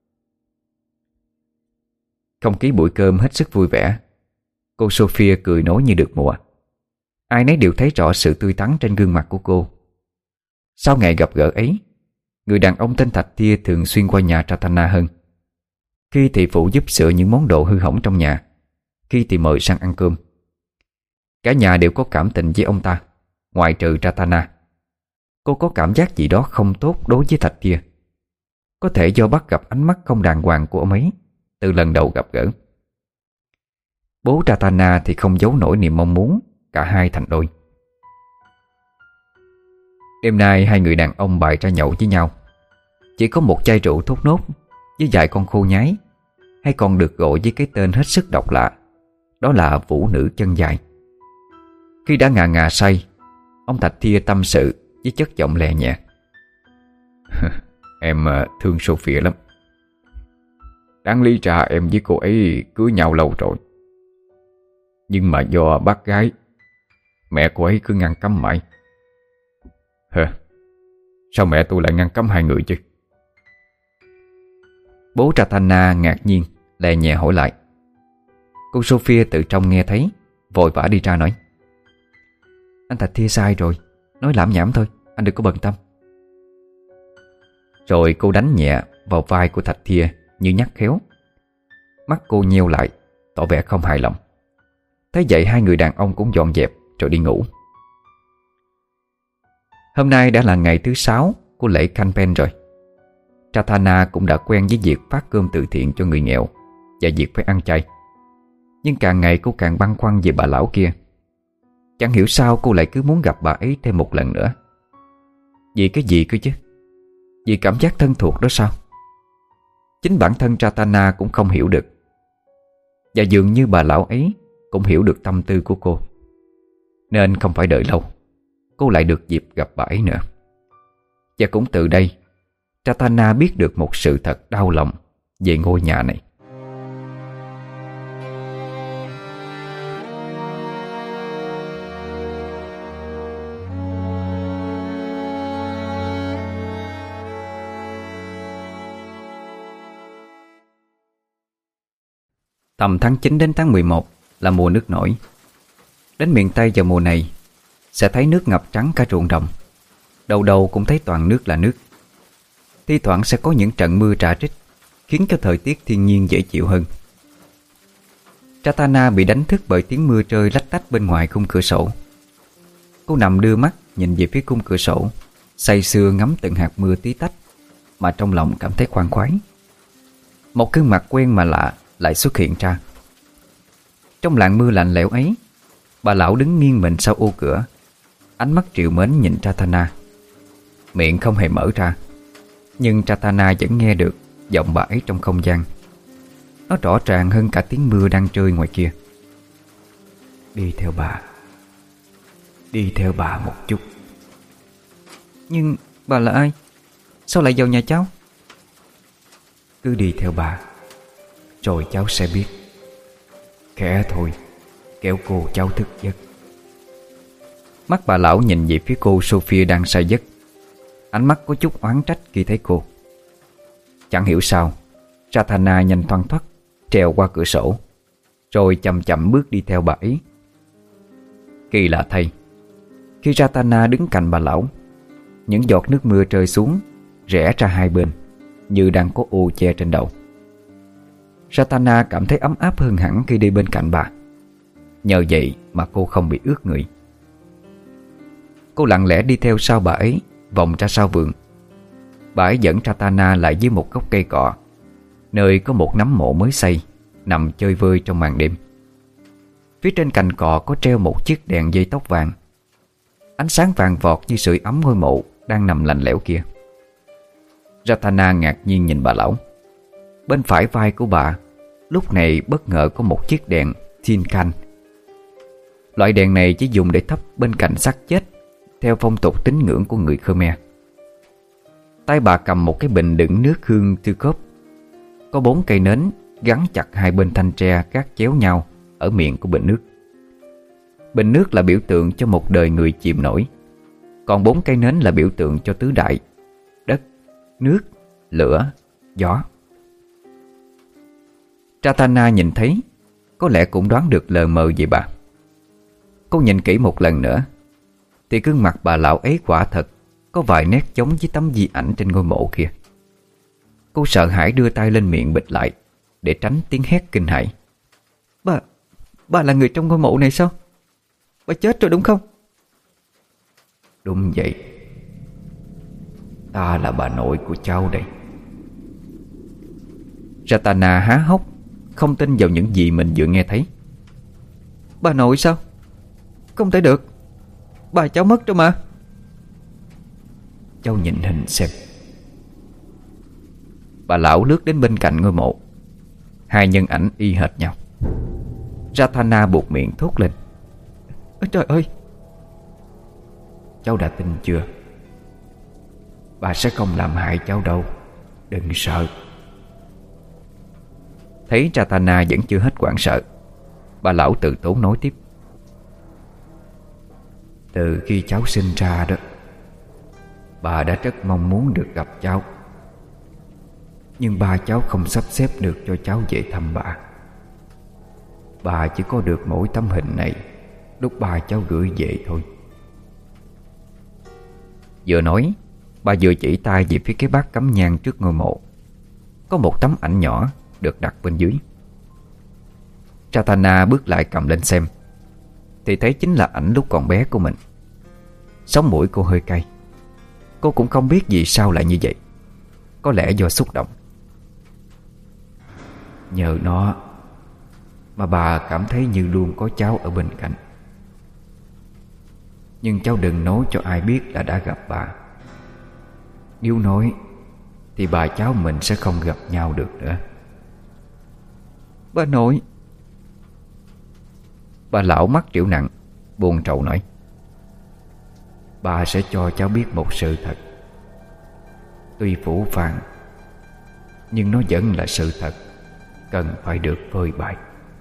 Không khí buổi cơm hết sức vui vẻ. Cô Sophia cười nói như được mùa. Ai nấy đều thấy rõ sự tươi tắn trên gương mặt của cô. Sau ngày gặp gỡ ấy, người đàn ông tên Thạch Thia thường xuyên qua nhà Ratana hơn. Khi thì phụ giúp sửa những món đồ hư hỏng trong nhà, khi thì mời sang ăn cơm. Cả nhà đều có cảm tình với ông ta, ngoại trừ Ratana. Cô có cảm giác gì đó không tốt đối với Thạch Thia. Có thể do bắt gặp ánh mắt không đàng hoàng của ông ấy từ lần đầu gặp gỡ. Bố Ratana thì không giấu nổi niềm mong muốn cả hai thành đôi. Đêm nay hai người đàn ông bày ra nhậu với nhau. Chỉ có một chai rượu thốt nốt với vài con khô nhái, hay còn được gọi với cái tên hết sức độc lạ, đó là vũ nữ chân dài. Khi đã ngà ngà say, ông Thạch Thia tâm sự với chất giọng lè nhẹ: Em thương Sophia lắm. Đáng lý ra em với cô ấy cưới nhau lâu rồi, nhưng mà do bác gái, mẹ cô ấy cứ ngăn cấm mãi. Hờ, sao mẹ tôi lại ngăn cấm hai người chứ? Bố Ratana ngạc nhiên lè nhẹ hỏi lại. Cô Sophia từ trong nghe thấy, vội vã đi ra nói: Anh Thạch Thia sai rồi, nói lảm nhảm thôi, anh đừng có bận tâm. Rồi cô đánh nhẹ vào vai của Thạch Thia như nhắc khéo. Mắt cô nheo lại, tỏ vẻ không hài lòng. Thế vậy hai người đàn ông cũng dọn dẹp rồi đi ngủ. Hôm nay đã là ngày thứ sáu của lễ Kanpen rồi. Ratana cũng đã quen với việc phát cơm từ thiện cho người nghèo và việc phải ăn chay. Nhưng càng ngày cô càng băn khoăn về bà lão kia. Chẳng hiểu sao cô lại cứ muốn gặp bà ấy thêm một lần nữa. Vì cái gì cơ chứ? Vì cảm giác thân thuộc đó sao? Chính bản thân Ratana cũng không hiểu được. Và dường như bà lão ấy cũng hiểu được tâm tư của cô. Nên không phải đợi lâu, cô lại được dịp gặp bà ấy nữa. Và cũng từ đây, Ratana biết được một sự thật đau lòng về ngôi nhà này. Tầm tháng chín đến tháng mười một là mùa nước nổi. Đến miền Tây vào mùa này sẽ thấy nước ngập trắng cả ruộng đồng. Đầu đầu cũng thấy toàn nước là nước. Thi thoảng sẽ có những trận mưa rả rích, khiến cho thời tiết thiên nhiên dễ chịu hơn. Ratana bị đánh thức bởi tiếng mưa rơi lách tách bên ngoài khung cửa sổ. Cô nằm đưa mắt nhìn về phía khung cửa sổ, say sưa ngắm từng hạt mưa tí tách, mà trong lòng cảm thấy khoan khoái. Một gương mặt quen mà lạ lại xuất hiện ra. Trong làn mưa lạnh lẽo ấy, bà lão đứng nghiêng mình sau ô cửa, ánh mắt trìu mến nhìn Ratana. Miệng không hề mở ra, nhưng Ratana vẫn nghe được giọng bà ấy trong không gian. Nó rõ ràng hơn cả tiếng mưa đang rơi ngoài kia. Đi theo bà, đi theo bà một chút. Nhưng bà là ai? Sao lại vào nhà cháu? Cứ đi theo bà, rồi cháu sẽ biết. Khẽ thôi, kéo cô cháu thức giấc. Mắt bà lão nhìn về phía cô Sophia đang say giấc. Ánh mắt có chút oán trách khi thấy cô. Chẳng hiểu sao, Ratana nhanh thoăn thoắt trèo qua cửa sổ, rồi chậm chậm bước đi theo bà ấy. Kỳ lạ thay, khi Ratana đứng cạnh bà lão, những giọt nước mưa rơi xuống, rẽ ra hai bên, như đang có ô che trên đầu. Ratana cảm thấy ấm áp hơn hẳn khi đi bên cạnh bà. Nhờ vậy mà cô không bị ướt người. Cô lặng lẽ đi theo sau bà ấy, vòng ra sau vườn. Bà ấy dẫn Ratana lại dưới một gốc cây cọ, nơi có một nấm mộ mới xây nằm chơi vơi trong màn đêm. Phía trên cành cọ có treo một chiếc đèn dây tóc vàng. Ánh sáng vàng vọt như sưởi ấm ngôi mộ đang nằm lạnh lẽo kia. Ratana ngạc nhiên nhìn bà lão. Bên phải vai của bà lúc này bất ngờ có một chiếc đèn tin can. Loại đèn này chỉ dùng để thắp bên cạnh xác chết, theo phong tục tín ngưỡng của người Khmer. Tay bà cầm một cái bình đựng nước hương thư cốp. Có bốn cây nến gắn chặt hai bên thanh tre gác chéo nhau ở miệng của bình nước. Bình nước là biểu tượng cho một đời người chìm nổi, còn bốn cây nến là biểu tượng cho tứ đại: đất, nước, lửa, gió. Ratana nhìn thấy, có lẽ cũng đoán được lờ mờ về bà. Cô nhìn kỹ một lần nữa thì gương mặt bà lão ấy quả thật có vài nét giống với tấm di ảnh trên ngôi mộ kia. Cô sợ hãi đưa tay lên miệng bịt lại để tránh tiếng hét kinh hãi. Bà, bà là người trong ngôi mộ này sao? Bà chết rồi đúng không? Đúng vậy. Ta là bà nội của cháu đây. Ratana há hốc, không tin vào những gì mình vừa nghe thấy. Bà nội sao? Không thể được, bà cháu mất rồi mà. Cháu nhìn hình xem. Bà lão lướt đến bên cạnh ngôi mộ. Hai nhân ảnh y hệt nhau. Ratana buột miệng thốt lên. Ôi trời ơi! Cháu đã tin chưa? Bà sẽ không làm hại cháu đâu, đừng sợ. Thấy Ratana vẫn chưa hết hoảng sợ, bà lão từ tốn nói tiếp. Từ khi cháu sinh ra đó, bà đã rất mong muốn được gặp cháu. Nhưng ba cháu không sắp xếp được cho cháu về thăm bà. Bà chỉ có được mỗi tấm hình này lúc ba cháu gửi về thôi. Vừa nói, bà vừa chỉ tay về phía cái bát cắm nhang trước ngôi mộ. Có một tấm ảnh nhỏ được đặt bên dưới. Ratana bước lại cầm lên xem, thì thấy chính là ảnh lúc còn bé của mình. Sống mũi cô hơi cay. Cô cũng không biết vì sao lại như vậy. Có lẽ do xúc động. Nhờ nó mà bà cảm thấy như luôn có cháu ở bên cạnh. Nhưng cháu đừng nói cho ai biết là đã gặp bà. Nếu nói thì bà cháu mình sẽ không gặp nhau được nữa. Bà nội. Bà lão mắt triệu nặng, buồn rầu nói. Bà sẽ cho cháu biết một sự thật. Tuy phủ phàng, nhưng nó vẫn là sự thật, cần phải được phơi bày.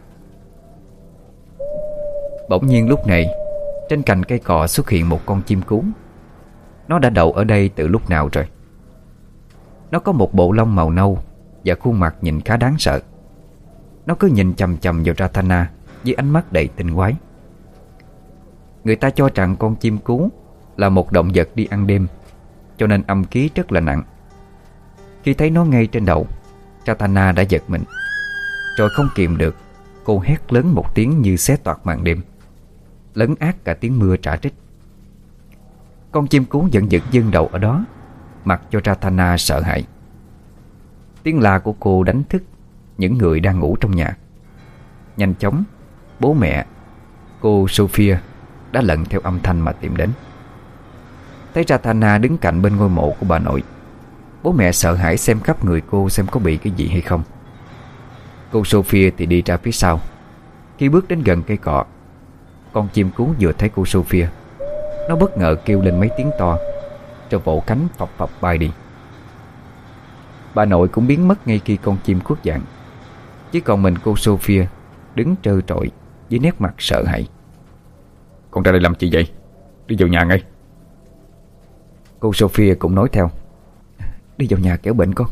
Bỗng nhiên lúc này, trên cành cây cọ xuất hiện một con chim cú. Nó đã đậu ở đây từ lúc nào rồi. Nó có một bộ lông màu nâu và khuôn mặt nhìn khá đáng sợ. Nó cứ nhìn chằm chằm vào Ratana với ánh mắt đầy tinh quái. Người ta cho rằng con chim cú là một động vật đi ăn đêm, cho nên âm khí rất là nặng. Khi thấy nó ngay trên đầu, Ratana đã giật mình. Rồi không kìm được, cô hét lớn một tiếng như xé toạc màn đêm, lấn át cả tiếng mưa rả rích. Con chim cú vẫn dựng dương đầu ở đó, mặc cho Ratana sợ hãi. Tiếng la của cô đánh thức những người đang ngủ trong nhà. Nhanh chóng, bố mẹ, cô Sophia đã lần theo âm thanh mà tìm đến. Thấy Ratana đứng cạnh bên ngôi mộ của bà nội, bố mẹ sợ hãi xem khắp người cô xem có bị cái gì hay không. Cô Sophia thì đi ra phía sau. Khi bước đến gần cây cọ, con chim cú vừa thấy cô Sophia, nó bất ngờ kêu lên mấy tiếng to, rồi vỗ cánh phập phập bay đi. Bà nội cũng biến mất ngay khi con chim khuất dạng. Chỉ còn mình cô Sophia đứng trơ trọi với nét mặt sợ hãi. Con ra đây làm gì vậy? Đi vào nhà ngay. Cô Sophia cũng nói theo. Đi vào nhà kéo bệnh con.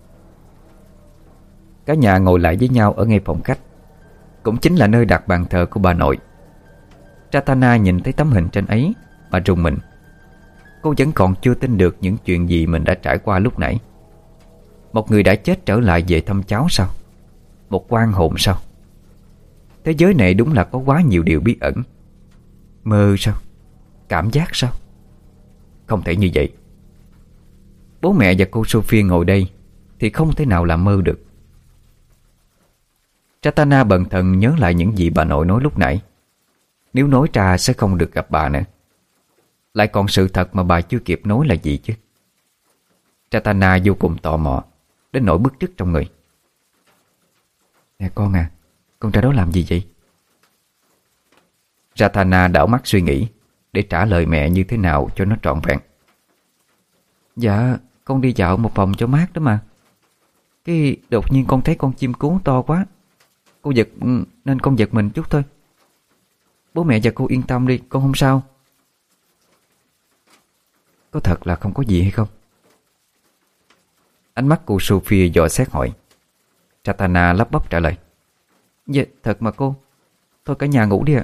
Cả nhà ngồi lại với nhau ở ngay phòng khách, cũng chính là nơi đặt bàn thờ của bà nội. Ratana nhìn thấy tấm hình trên ấy mà rùng mình. Cô vẫn còn chưa tin được những chuyện gì mình đã trải qua lúc nãy. Một người đã chết trở lại về thăm cháu sao? Một oan hồn sao? Thế giới này đúng là có quá nhiều điều bí ẩn. Mơ sao? Cảm giác sao? Không thể như vậy. Bố mẹ và cô Sophia ngồi đây thì không thể nào làm mơ được. Ratana bần thần nhớ lại những gì bà nội nói lúc nãy. Nếu nói ra sẽ không được gặp bà nữa. Lại còn sự thật mà bà chưa kịp nói là gì chứ? Ratana vô cùng tò mò, đến nỗi bứt rứt trong người. Nè con à, con ra đó làm gì vậy? Ratana đảo mắt suy nghĩ để trả lời mẹ như thế nào cho nó trọn vẹn. Dạ, con đi dạo một vòng cho mát đó mà. Cái đột nhiên con thấy con chim cú to quá, cô giật nên con giật mình chút thôi. Bố mẹ và cô yên tâm đi, con không sao. Có thật là không có gì hay không? Ánh mắt cô Sophia dò xét hỏi. Ratana lắp bắp trả lời. Dạ, thật mà cô. Thôi cả nhà ngủ đi ạ.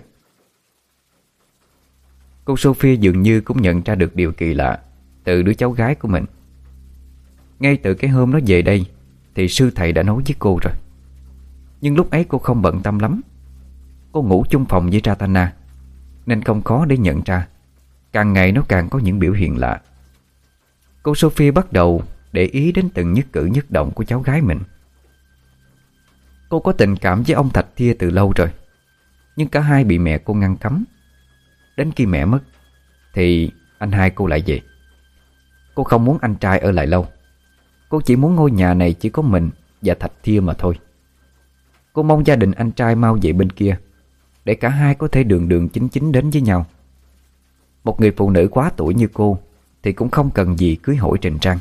Cô Sophia dường như cũng nhận ra được điều kỳ lạ từ đứa cháu gái của mình. Ngay từ cái hôm nó về đây thì sư thầy đã nói với cô rồi. Nhưng lúc ấy cô không bận tâm lắm. Cô ngủ chung phòng với Ratana nên không khó để nhận ra. Càng ngày nó càng có những biểu hiện lạ. Cô Sophia bắt đầu để ý đến từng nhất cử nhất động của cháu gái mình. Cô có tình cảm với ông Thạch Thia từ lâu rồi, nhưng cả hai bị mẹ cô ngăn cấm. Đến khi mẹ mất thì anh hai cô lại về. Cô không muốn anh trai ở lại lâu. Cô chỉ muốn ngôi nhà này chỉ có mình và Thạch Thia mà thôi. Cô mong gia đình anh trai mau về bên kia để cả hai có thể đường đường chính chính đến với nhau. Một người phụ nữ quá tuổi như cô thì cũng không cần gì cưới hỏi trình trang.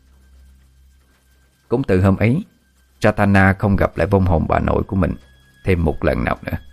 Cũng từ hôm ấy, Ratana không gặp lại vong hồn bà nội của mình thêm một lần nào nữa.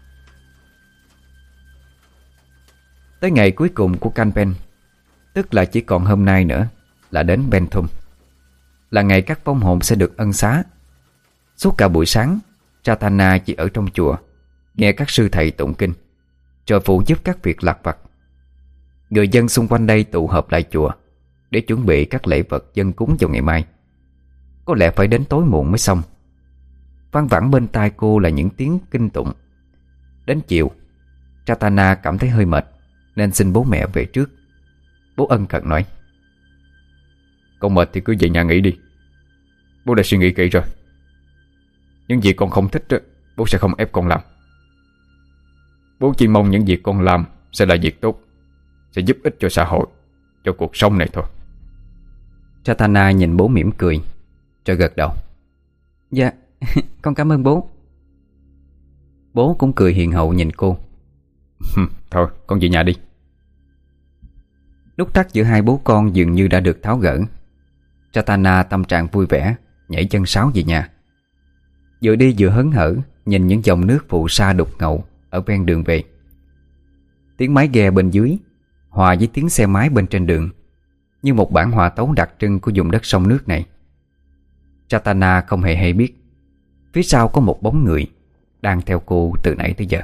Tới ngày cuối cùng của Kanpen, tức là chỉ còn hôm nay nữa là đến Benthum, là ngày các vong hồn sẽ được ân xá. Suốt cả buổi sáng, Ratana chỉ ở trong chùa nghe các sư thầy tụng kinh, rồi phụ giúp các việc lặt vặt. Người dân xung quanh đây tụ họp lại chùa để chuẩn bị các lễ vật dân cúng vào ngày mai. Có lẽ phải đến tối muộn mới xong. Văng vẳng bên tai cô là những tiếng kinh tụng. Đến chiều, Ratana cảm thấy hơi mệt nên xin bố mẹ về trước. Bố ân cần nói. Con mệt thì cứ về nhà nghỉ đi. Bố đã suy nghĩ kỹ rồi. Những gì con không thích bố sẽ không ép con làm. Bố chỉ mong những việc con làm sẽ là việc tốt, sẽ giúp ích cho xã hội, cho cuộc sống này thôi. Ratana nhìn bố mỉm cười rồi gật đầu. Dạ, con cảm ơn bố. Bố cũng cười hiền hậu nhìn cô. Thôi con về nhà đi. Nút thắt giữa hai bố con dường như đã được tháo gỡ. Ratana tâm trạng vui vẻ, nhảy chân sáo về nhà. Vừa đi vừa hớn hở nhìn những dòng nước phù sa đục ngầu ở ven đường về. Tiếng máy ghe bên dưới hòa với tiếng xe máy bên trên đường, như một bản hòa tấu đặc trưng của vùng đất sông nước này. Ratana không hề hay biết phía sau có một bóng người đang theo cô từ nãy tới giờ.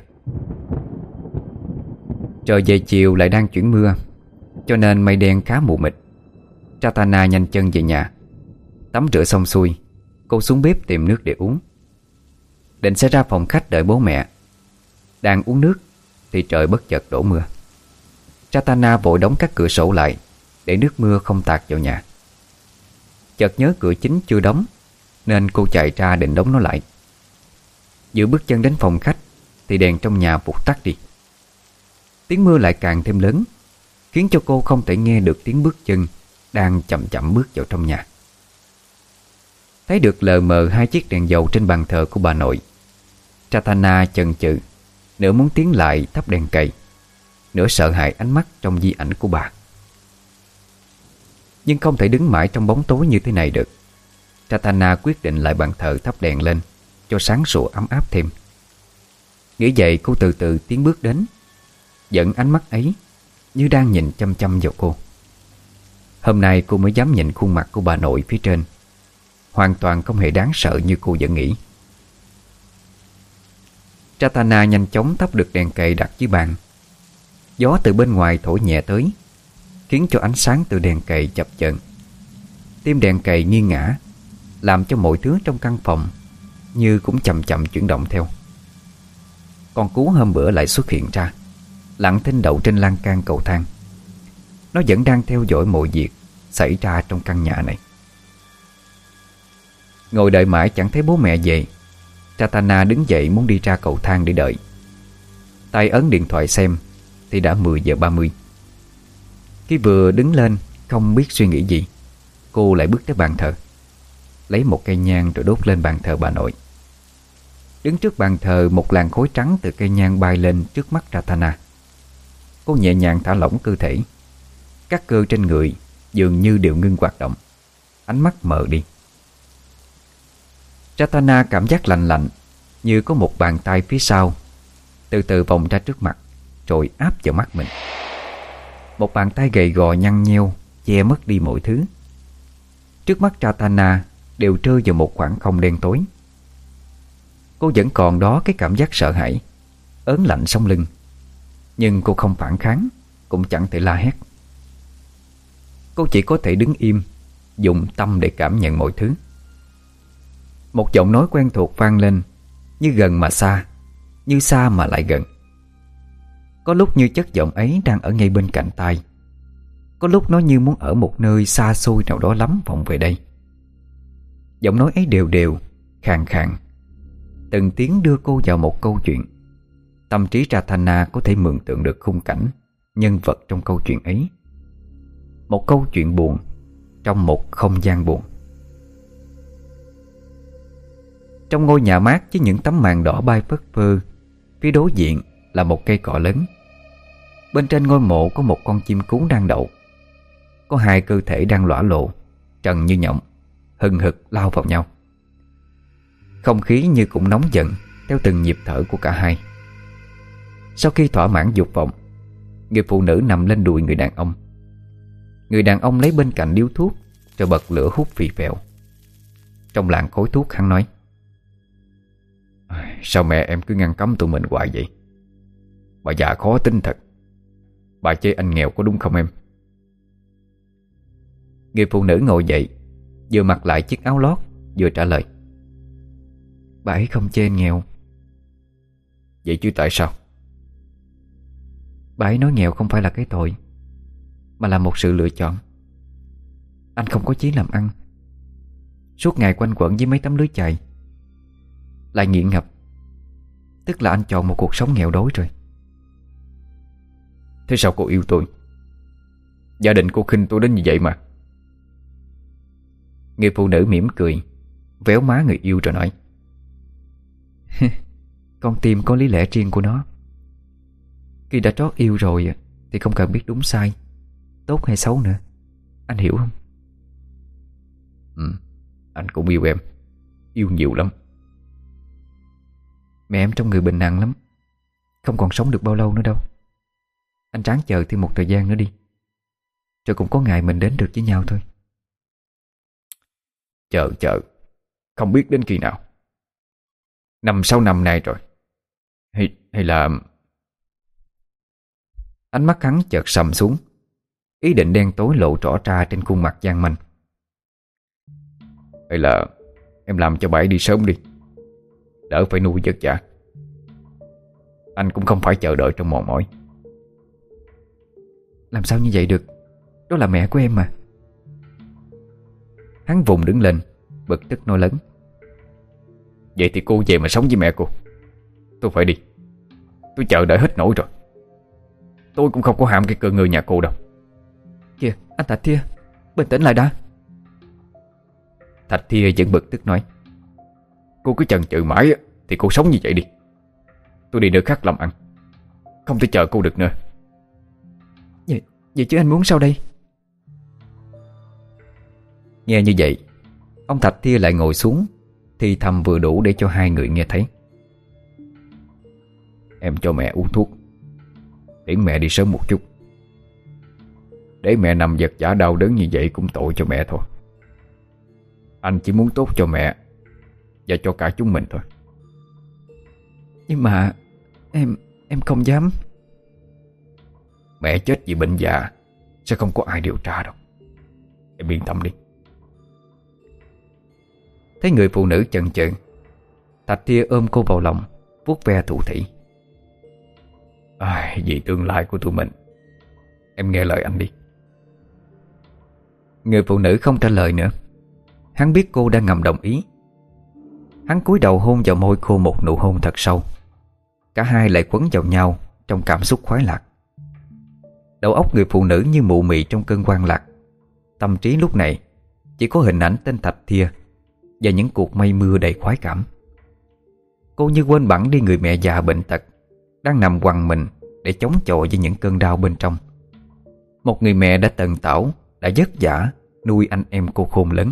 Trời về chiều lại đang chuyển mưa, cho nên mây đen khá mù mịt. Ratana nhanh chân về nhà. Tắm rửa xong xuôi, cô xuống bếp tìm nước để uống. Định sẽ ra phòng khách đợi bố mẹ. Đang uống nước thì trời bất chợt đổ mưa. Ratana vội đóng các cửa sổ lại để nước mưa không tạt vào nhà. Chợt nhớ cửa chính chưa đóng, nên cô chạy ra định đóng nó lại. Giữa bước chân đến phòng khách thì đèn trong nhà vụt tắt đi. Tiếng mưa lại càng thêm lớn, khiến cho cô không thể nghe được tiếng bước chân đang chậm chậm bước vào trong nhà. Thấy được lờ mờ hai chiếc đèn dầu trên bàn thờ của bà nội, Ratana chần chừ, nửa muốn tiến lại thắp đèn cầy, nửa sợ hãi ánh mắt trong di ảnh của bà. Nhưng không thể đứng mãi trong bóng tối như thế này được. Ratana quyết định lại bàn thờ thắp đèn lên cho sáng sủa ấm áp thêm. Nghĩ vậy, cô từ từ tiến bước đến, dẫn ánh mắt ấy như đang nhìn chăm chăm vào cô. Hôm nay cô mới dám nhìn khuôn mặt của bà nội phía trên, hoàn toàn không hề đáng sợ như cô vẫn nghĩ. Ratana nhanh chóng thắp được đèn cầy đặt dưới bàn. Gió từ bên ngoài thổi nhẹ tới, khiến cho ánh sáng từ đèn cầy chập chờn. Tim đèn cầy nghiêng ngả, làm cho mọi thứ trong căn phòng như cũng chậm chậm chuyển động theo. Con cú hôm bữa lại xuất hiện ra, lặng thinh đậu trên lan can cầu thang. Nó vẫn đang theo dõi mọi việc xảy ra trong căn nhà này. Ngồi đợi mãi chẳng thấy bố mẹ về, Ratana đứng dậy muốn đi ra cầu thang để đợi. Tay ấn điện thoại xem thì đã mười giờ ba mươi. Khi vừa đứng lên không biết suy nghĩ gì, cô lại bước tới bàn thờ, lấy một cây nhang rồi đốt lên bàn thờ bà nội. Đứng trước bàn thờ, một làn khói trắng từ cây nhang bay lên trước mắt Ratana. Cô nhẹ nhàng thả lỏng cơ thể. Các cơ trên người dường như đều ngưng hoạt động, ánh mắt mờ đi. Ratana cảm giác lạnh lạnh, như có một bàn tay phía sau từ từ vòng ra trước mặt, rồi áp vào mắt mình. Một bàn tay gầy gò nhăn nheo che mất đi mọi thứ. Trước mắt Ratana đều rơi vào một khoảng không đen tối. Cô vẫn còn đó cái cảm giác sợ hãi, ớn lạnh sống lưng. Nhưng cô không phản kháng, cũng chẳng thể la hét. Cô chỉ có thể đứng im, dùng tâm để cảm nhận mọi thứ. Một giọng nói quen thuộc vang lên, như gần mà xa, như xa mà lại gần. Có lúc như chất giọng ấy đang ở ngay bên cạnh tai, có lúc nó như muốn ở một nơi xa xôi nào đó lắm vọng về đây. Giọng nói ấy đều đều, khàn khàn, từng tiếng đưa cô vào một câu chuyện. Tâm trí Ratana có thể mường tượng được khung cảnh, nhân vật trong câu chuyện ấy. Một câu chuyện buồn trong một không gian buồn. Trong ngôi nhà mát với những tấm màn đỏ bay phất phơ, phía đối diện là một cây cọ lớn. Bên trên ngôi mộ có một con chim cú đang đậu. Có hai cơ thể đang lõa lộ, trần như nhộng, hừng hực lao vào nhau. Không khí như cũng nóng giận theo từng nhịp thở của cả hai. Sau khi thỏa mãn dục vọng, người phụ nữ nằm lên đùi người đàn ông. Người đàn ông lấy bên cạnh điếu thuốc rồi bật lửa hút phì phèo. Trong làn khói thuốc, hắn nói: "Sao mẹ em cứ ngăn cấm tụi mình hoài vậy? Bà già khó tính thật. Bà chê anh nghèo có đúng không em?" Người phụ nữ ngồi dậy, vừa mặc lại chiếc áo lót, vừa trả lời: "Bà ấy không chê anh nghèo." "Vậy chứ tại sao?" "Bà ấy nói nghèo không phải là cái tội, mà là một sự lựa chọn. Anh không có chí làm ăn, suốt ngày quanh quẩn với mấy tấm lưới chài, lại nghiện ngập, tức là anh chọn một cuộc sống nghèo đói rồi." "Thế sao cô yêu tôi? Gia đình cô khinh tôi đến như vậy mà." Người phụ nữ mỉm cười, véo má người yêu rồi nói: "Con tim có lý lẽ riêng của nó. Khi đã trót yêu rồi thì không cần biết đúng sai, tốt hay xấu nữa. Anh hiểu không?" Ừ, anh cũng yêu em. Yêu nhiều lắm. Mẹ em trong người bệnh nặng lắm, không còn sống được bao lâu nữa đâu. Anh ráng chờ thêm một thời gian nữa đi, rồi cũng có ngày mình đến được với nhau thôi. Chờ chờ không biết đến khi nào. Năm sáu năm nay rồi. Hay, hay là... Ánh mắt hắn chợt sầm xuống, ý định đen tối lộ rõ ra trên khuôn mặt gian manh. Hay là em làm cho bà ấy đi sớm đi, đỡ phải nuôi vất vả. Anh cũng không phải chờ đợi trong mòn mỏi. Làm sao như vậy được, đó là mẹ của em mà. Hắn vùng đứng lên, bực tức nói lớn. Vậy thì cô về mà sống với mẹ cô. Tôi phải đi. Tôi chờ đợi hết nổi rồi. Tôi cũng không có ham cái cơ ngơi nhà cô đâu. Kìa anh Thạch Thia, bình tĩnh lại đã. Thạch Thia vẫn bực tức nói. Cô cứ chần chừ mãi thì cô sống như vậy đi. Tôi đi nơi khác làm ăn, không thể chờ cô được nữa. Vậy, vậy chứ anh muốn sao đây? Nghe như vậy, ông Thạch Thia lại ngồi xuống, thì thầm vừa đủ để cho hai người nghe thấy. Em cho mẹ uống thuốc, tiễn mẹ đi sớm một chút. Để mẹ nằm vật vã đau đớn như vậy cũng tội cho mẹ thôi. Anh chỉ muốn tốt cho mẹ và cho cả chúng mình thôi. Nhưng mà Em, em không dám. Mẹ chết vì bệnh già sẽ không có ai điều tra đâu. Em yên tâm đi. Thấy người phụ nữ chần chừ, Thạch Thia ôm cô vào lòng, vuốt ve thủ thỉ. À, vì tương lai của tụi mình, em nghe lời anh đi. Người phụ nữ không trả lời nữa. Hắn biết cô đang ngầm đồng ý. Hắn cúi đầu hôn vào môi cô một nụ hôn thật sâu. Cả hai lại quấn vào nhau trong cảm xúc khoái lạc. Đầu óc người phụ nữ như mụ mị trong cơn hoang lạc. Tâm trí lúc này chỉ có hình ảnh tên Thạch Thia và những cuộc mây mưa đầy khoái cảm. Cô như quên bẵng đi người mẹ già bệnh tật đang nằm quằn mình để chống chọi với những cơn đau bên trong. Một người mẹ đã tần tảo, đã vất vả nuôi anh em cô khôn lớn.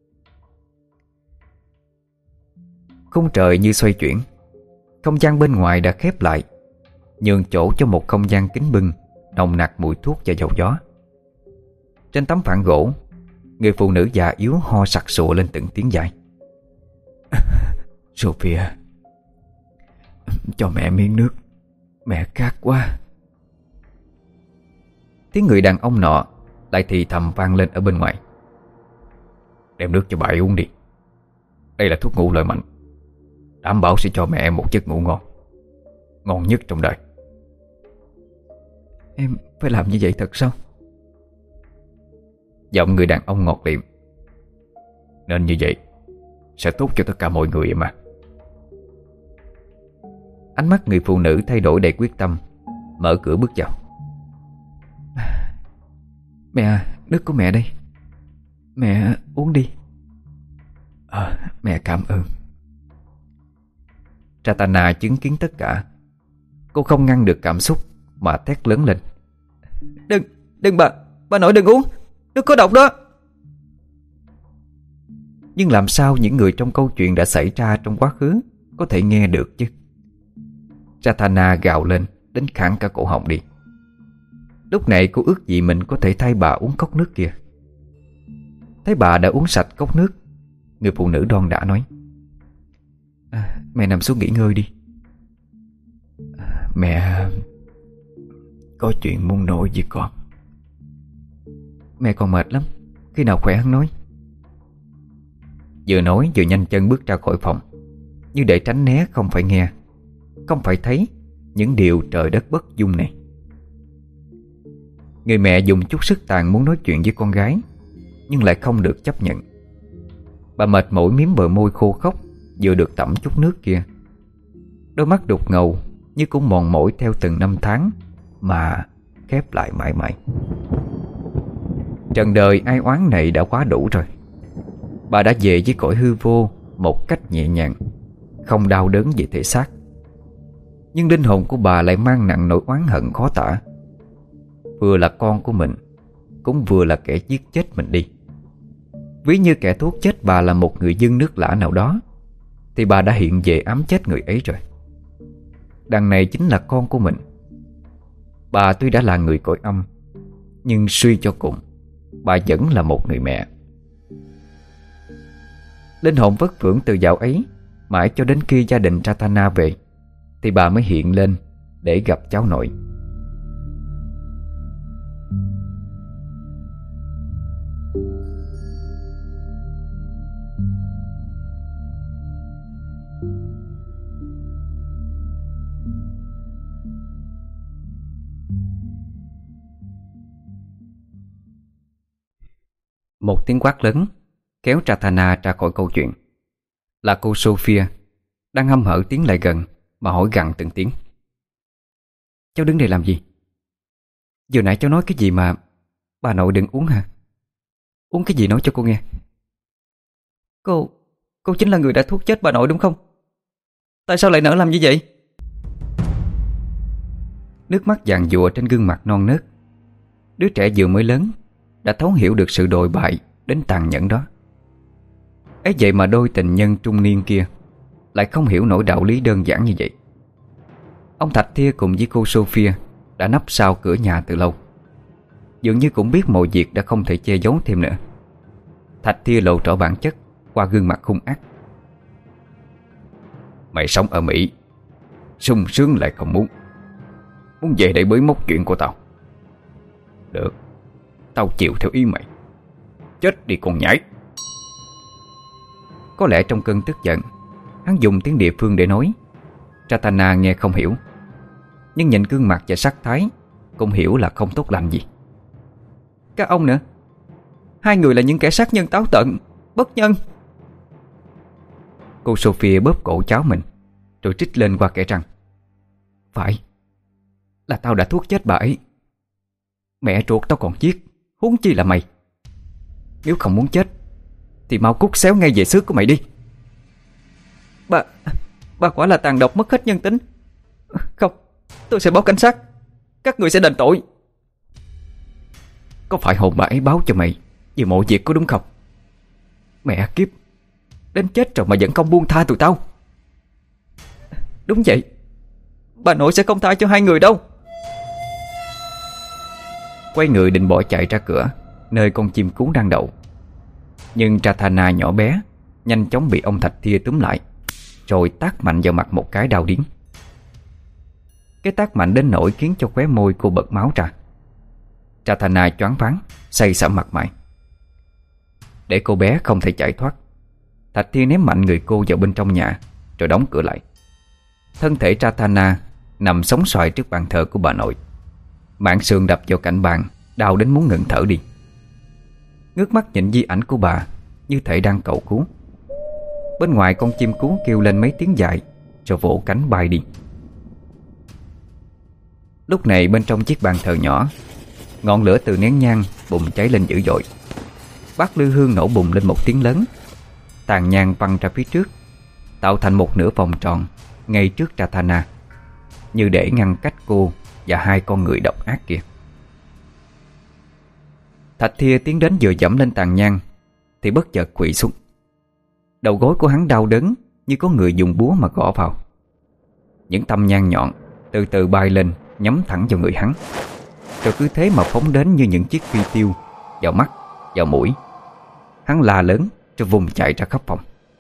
Khung trời như xoay chuyển. Không gian bên ngoài đã khép lại, nhường chỗ cho một không gian kín bưng, nồng nặc mùi thuốc và dầu gió. Trên tấm phản gỗ, người phụ nữ già yếu ho sặc sụa lên từng tiếng dài. Sophia, cho mẹ miếng nước, mẹ khát quá. Tiếng người đàn ông nọ lại thì thầm vang lên ở bên ngoài. Đem nước cho bà ấy uống đi. Đây là thuốc ngủ lợi mạnh, đảm bảo sẽ cho mẹ em một giấc ngủ ngon, ngon nhất trong đời. Em phải làm như vậy thật sao? Giọng người đàn ông ngọt liệm. Nên như vậy sẽ tốt cho tất cả mọi người em à. Ánh mắt người phụ nữ thay đổi đầy quyết tâm, mở cửa bước vào. Mẹ, nước của mẹ đây, mẹ uống đi. À, mẹ cảm ơn. Ratana chứng kiến tất cả. Cô không ngăn được cảm xúc mà thét lớn lên. Đừng, đừng bà, bà nội đừng uống, nước có độc đó. Nhưng làm sao những người trong câu chuyện đã xảy ra trong quá khứ có thể nghe được chứ? Ratana gào lên đến khản cả cổ họng đi. Lúc này cô ước gì mình có thể thay bà uống cốc nước kia. Thấy bà đã uống sạch cốc nước, người phụ nữ đon đã nói. À, mẹ nằm xuống nghỉ ngơi đi. À, mẹ có chuyện muốn nói với con. Mẹ còn mệt lắm, khi nào khỏe hắn nói. Vừa nói vừa nhanh chân bước ra khỏi phòng, như để tránh né không phải nghe, không phải thấy những điều trời đất bất dung này. Người mẹ dùng chút sức tàn muốn nói chuyện với con gái, nhưng lại không được chấp nhận. Bà mệt mỏi miếm bờ môi khô khốc vừa được tẩm chút nước kia. Đôi mắt đục ngầu như cũng mòn mỏi theo từng năm tháng mà khép lại mãi mãi. Trần đời ai oán này đã quá đủ rồi. Bà đã về với cõi hư vô một cách nhẹ nhàng, không đau đớn về thể xác. Nhưng linh hồn của bà lại mang nặng nỗi oán hận khó tả. Vừa là con của mình, cũng vừa là kẻ giết chết mình đi. Ví như kẻ thuốc chết bà là một người dân nước lã nào đó, thì bà đã hiện về ám chết người ấy rồi. Đằng này chính là con của mình. Bà tuy đã là người cõi âm, nhưng suy cho cùng, bà vẫn là một người mẹ. Linh hồn vất vưởng từ dạo ấy, mãi cho đến khi gia đình Ratana về, thì bà mới hiện lên để gặp cháu nội. Một tiếng quát lớn kéo Ratana ra khỏi câu chuyện. Là cô Sophia đang hăm hở tiến lại gần mà hỏi gằn từng tiếng. Cháu đứng đây làm gì? Vừa nãy cháu nói cái gì mà bà nội đừng uống hả? Uống cái gì nói cho cô nghe. Cô, cô chính là người đã thuốc chết bà nội đúng không? Tại sao lại nỡ làm như vậy? Nước mắt giàn giụa trên gương mặt non nớt. Đứa trẻ vừa mới lớn đã thấu hiểu được sự đồi bại đến tàn nhẫn đó. Ấy vậy mà đôi tình nhân trung niên kia lại không hiểu nổi đạo lý đơn giản như vậy. Ông Thạch Thia cùng với cô Sophia đã nấp sau cửa nhà từ lâu. Dường như cũng biết mọi việc đã không thể che giấu thêm nữa. Thạch Thia lộ rõ bản chất qua gương mặt hung ác. Mày sống ở Mỹ, sung sướng lại không muốn. Muốn về để bới móc chuyện của tao. Được, tao chịu theo ý mày. Chết đi con nhãi. Có lẽ trong cơn tức giận, hắn dùng tiếng địa phương để nói. Ratana nghe không hiểu, nhưng nhìn gương mặt và sắc thái cũng hiểu là không tốt lành gì. Các ông nữa, hai người là những kẻ sát nhân táo tợn, bất nhân. Cô Sophia bóp cổ cháu mình, rồi trích lên qua kẻ răng. Phải, là tao đã thuốc chết bà ấy. Mẹ ruột tao còn giết, huống chi là mày. Nếu không muốn chết thì mau cút xéo ngay về xứ của mày đi. Bà Bà quả là tàn độc mất hết nhân tính. Không, tôi sẽ báo cảnh sát. Các người sẽ đền tội. Có phải hồn bà ấy báo cho mày về mọi việc có đúng không? Mẹ kiếp, đến chết rồi mà vẫn không buông tha tụi tao. Đúng vậy, bà nội sẽ không tha cho hai người đâu. Quay người định bỏ chạy ra cửa nơi con chim cú đang đậu, nhưng Ratana nhỏ bé nhanh chóng bị ông Thạch Thia túm lại, rồi tát mạnh vào mặt một cái đau điếng. Cái tát mạnh đến nỗi khiến cho khóe môi cô bật máu ra. Ratana choáng váng, say sẩm mặt mày. Để cô bé không thể chạy thoát, Thạch Thia ném mạnh người cô vào bên trong nhà, rồi đóng cửa lại. Thân thể Ratana nằm sóng xoài trước bàn thờ của bà nội. Mảng sườn đập vào cạnh bàn, đau đến muốn ngừng thở đi. Ngước mắt nhìn di ảnh của bà như thể đang cầu cứu. Bên ngoài con chim cú kêu lên mấy tiếng dài, rồi vỗ cánh bay đi. Lúc này bên trong chiếc bàn thờ nhỏ, ngọn lửa từ nén nhang bùng cháy lên dữ dội. Bát lư hương nổ bùng lên một tiếng lớn. Tàn nhang văng ra phía trước, tạo thành một nửa vòng tròn ngay trước Ratana, như để ngăn cách cô và hai con người độc ác kia. Thạch Thia tiến đến vừa dẫm lên tàn nhang thì bất chợt quỵ xuống. Đầu gối của hắn đau đớn như có người dùng búa mà gõ vào. Những tăm nhang nhọn từ từ bay lên, nhắm thẳng vào người hắn, rồi cứ thế mà phóng đến như những chiếc phi tiêu vào mắt, vào mũi. Hắn la lớn rồi vùng chạy ra khắp phòng.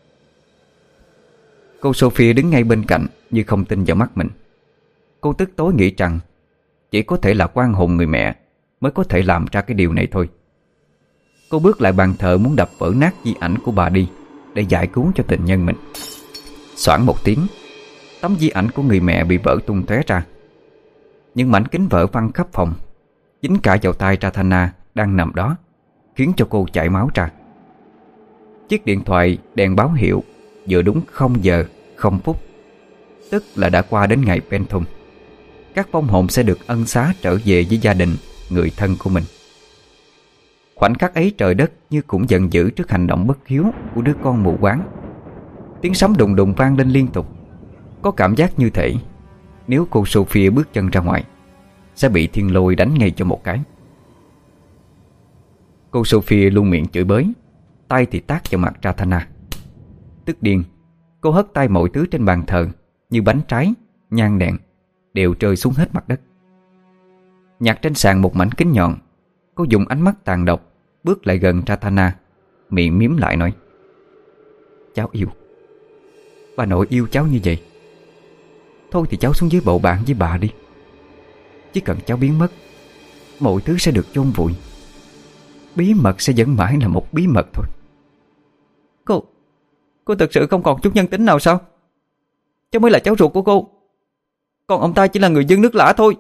Cô Sophia đứng ngay bên cạnh như không tin vào mắt mình. Cô tức tối nghĩ rằng chỉ có thể là oan hồn người mẹ mới có thể làm ra cái điều này thôi. Cô bước lại bàn thờ muốn đập vỡ nát di ảnh của bà đi để giải cứu cho tình nhân mình. Xoảng một tiếng, tấm di ảnh của người mẹ bị vỡ tung tóe ra. Những mảnh kính vỡ văng khắp phòng, dính cả vào tay Ratana đang nằm đó, khiến cho cô chảy máu ra. Chiếc điện thoại đèn báo hiệu vừa đúng không giờ không phút, tức là đã qua đến ngày Penthum. Các vong hồn sẽ được ân xá trở về với gia đình, người thân của mình. Khoảnh khắc ấy trời đất như cũng giận dữ trước hành động bất hiếu của đứa con mù quáng. Tiếng sấm đùng đùng vang lên liên tục. Có cảm giác như thể nếu cô Sophia bước chân ra ngoài sẽ bị thiên lôi đánh ngay cho một cái. Cô Sophia luôn miệng chửi bới, tay thì tát vào mặt Ratana. Tức điên, cô hất tay mọi thứ trên bàn thờ như bánh trái, nhang đèn đều rơi xuống hết mặt đất. Nhặt trên sàn một mảnh kính nhọn, cô dùng ánh mắt tàn độc bước lại gần Ratana, miệng miếm lại nói: "Cháu yêu, bà nội yêu cháu như vậy. Thôi thì cháu xuống dưới bầu bạn với bà đi. Chỉ cần cháu biến mất, mọi thứ sẽ được chôn vùi. Bí mật sẽ vẫn mãi là một bí mật thôi." Cô Cô thật sự không còn chút nhân tính nào sao? Cháu mới là cháu ruột của cô, còn ông ta chỉ là người dân nước lã thôi.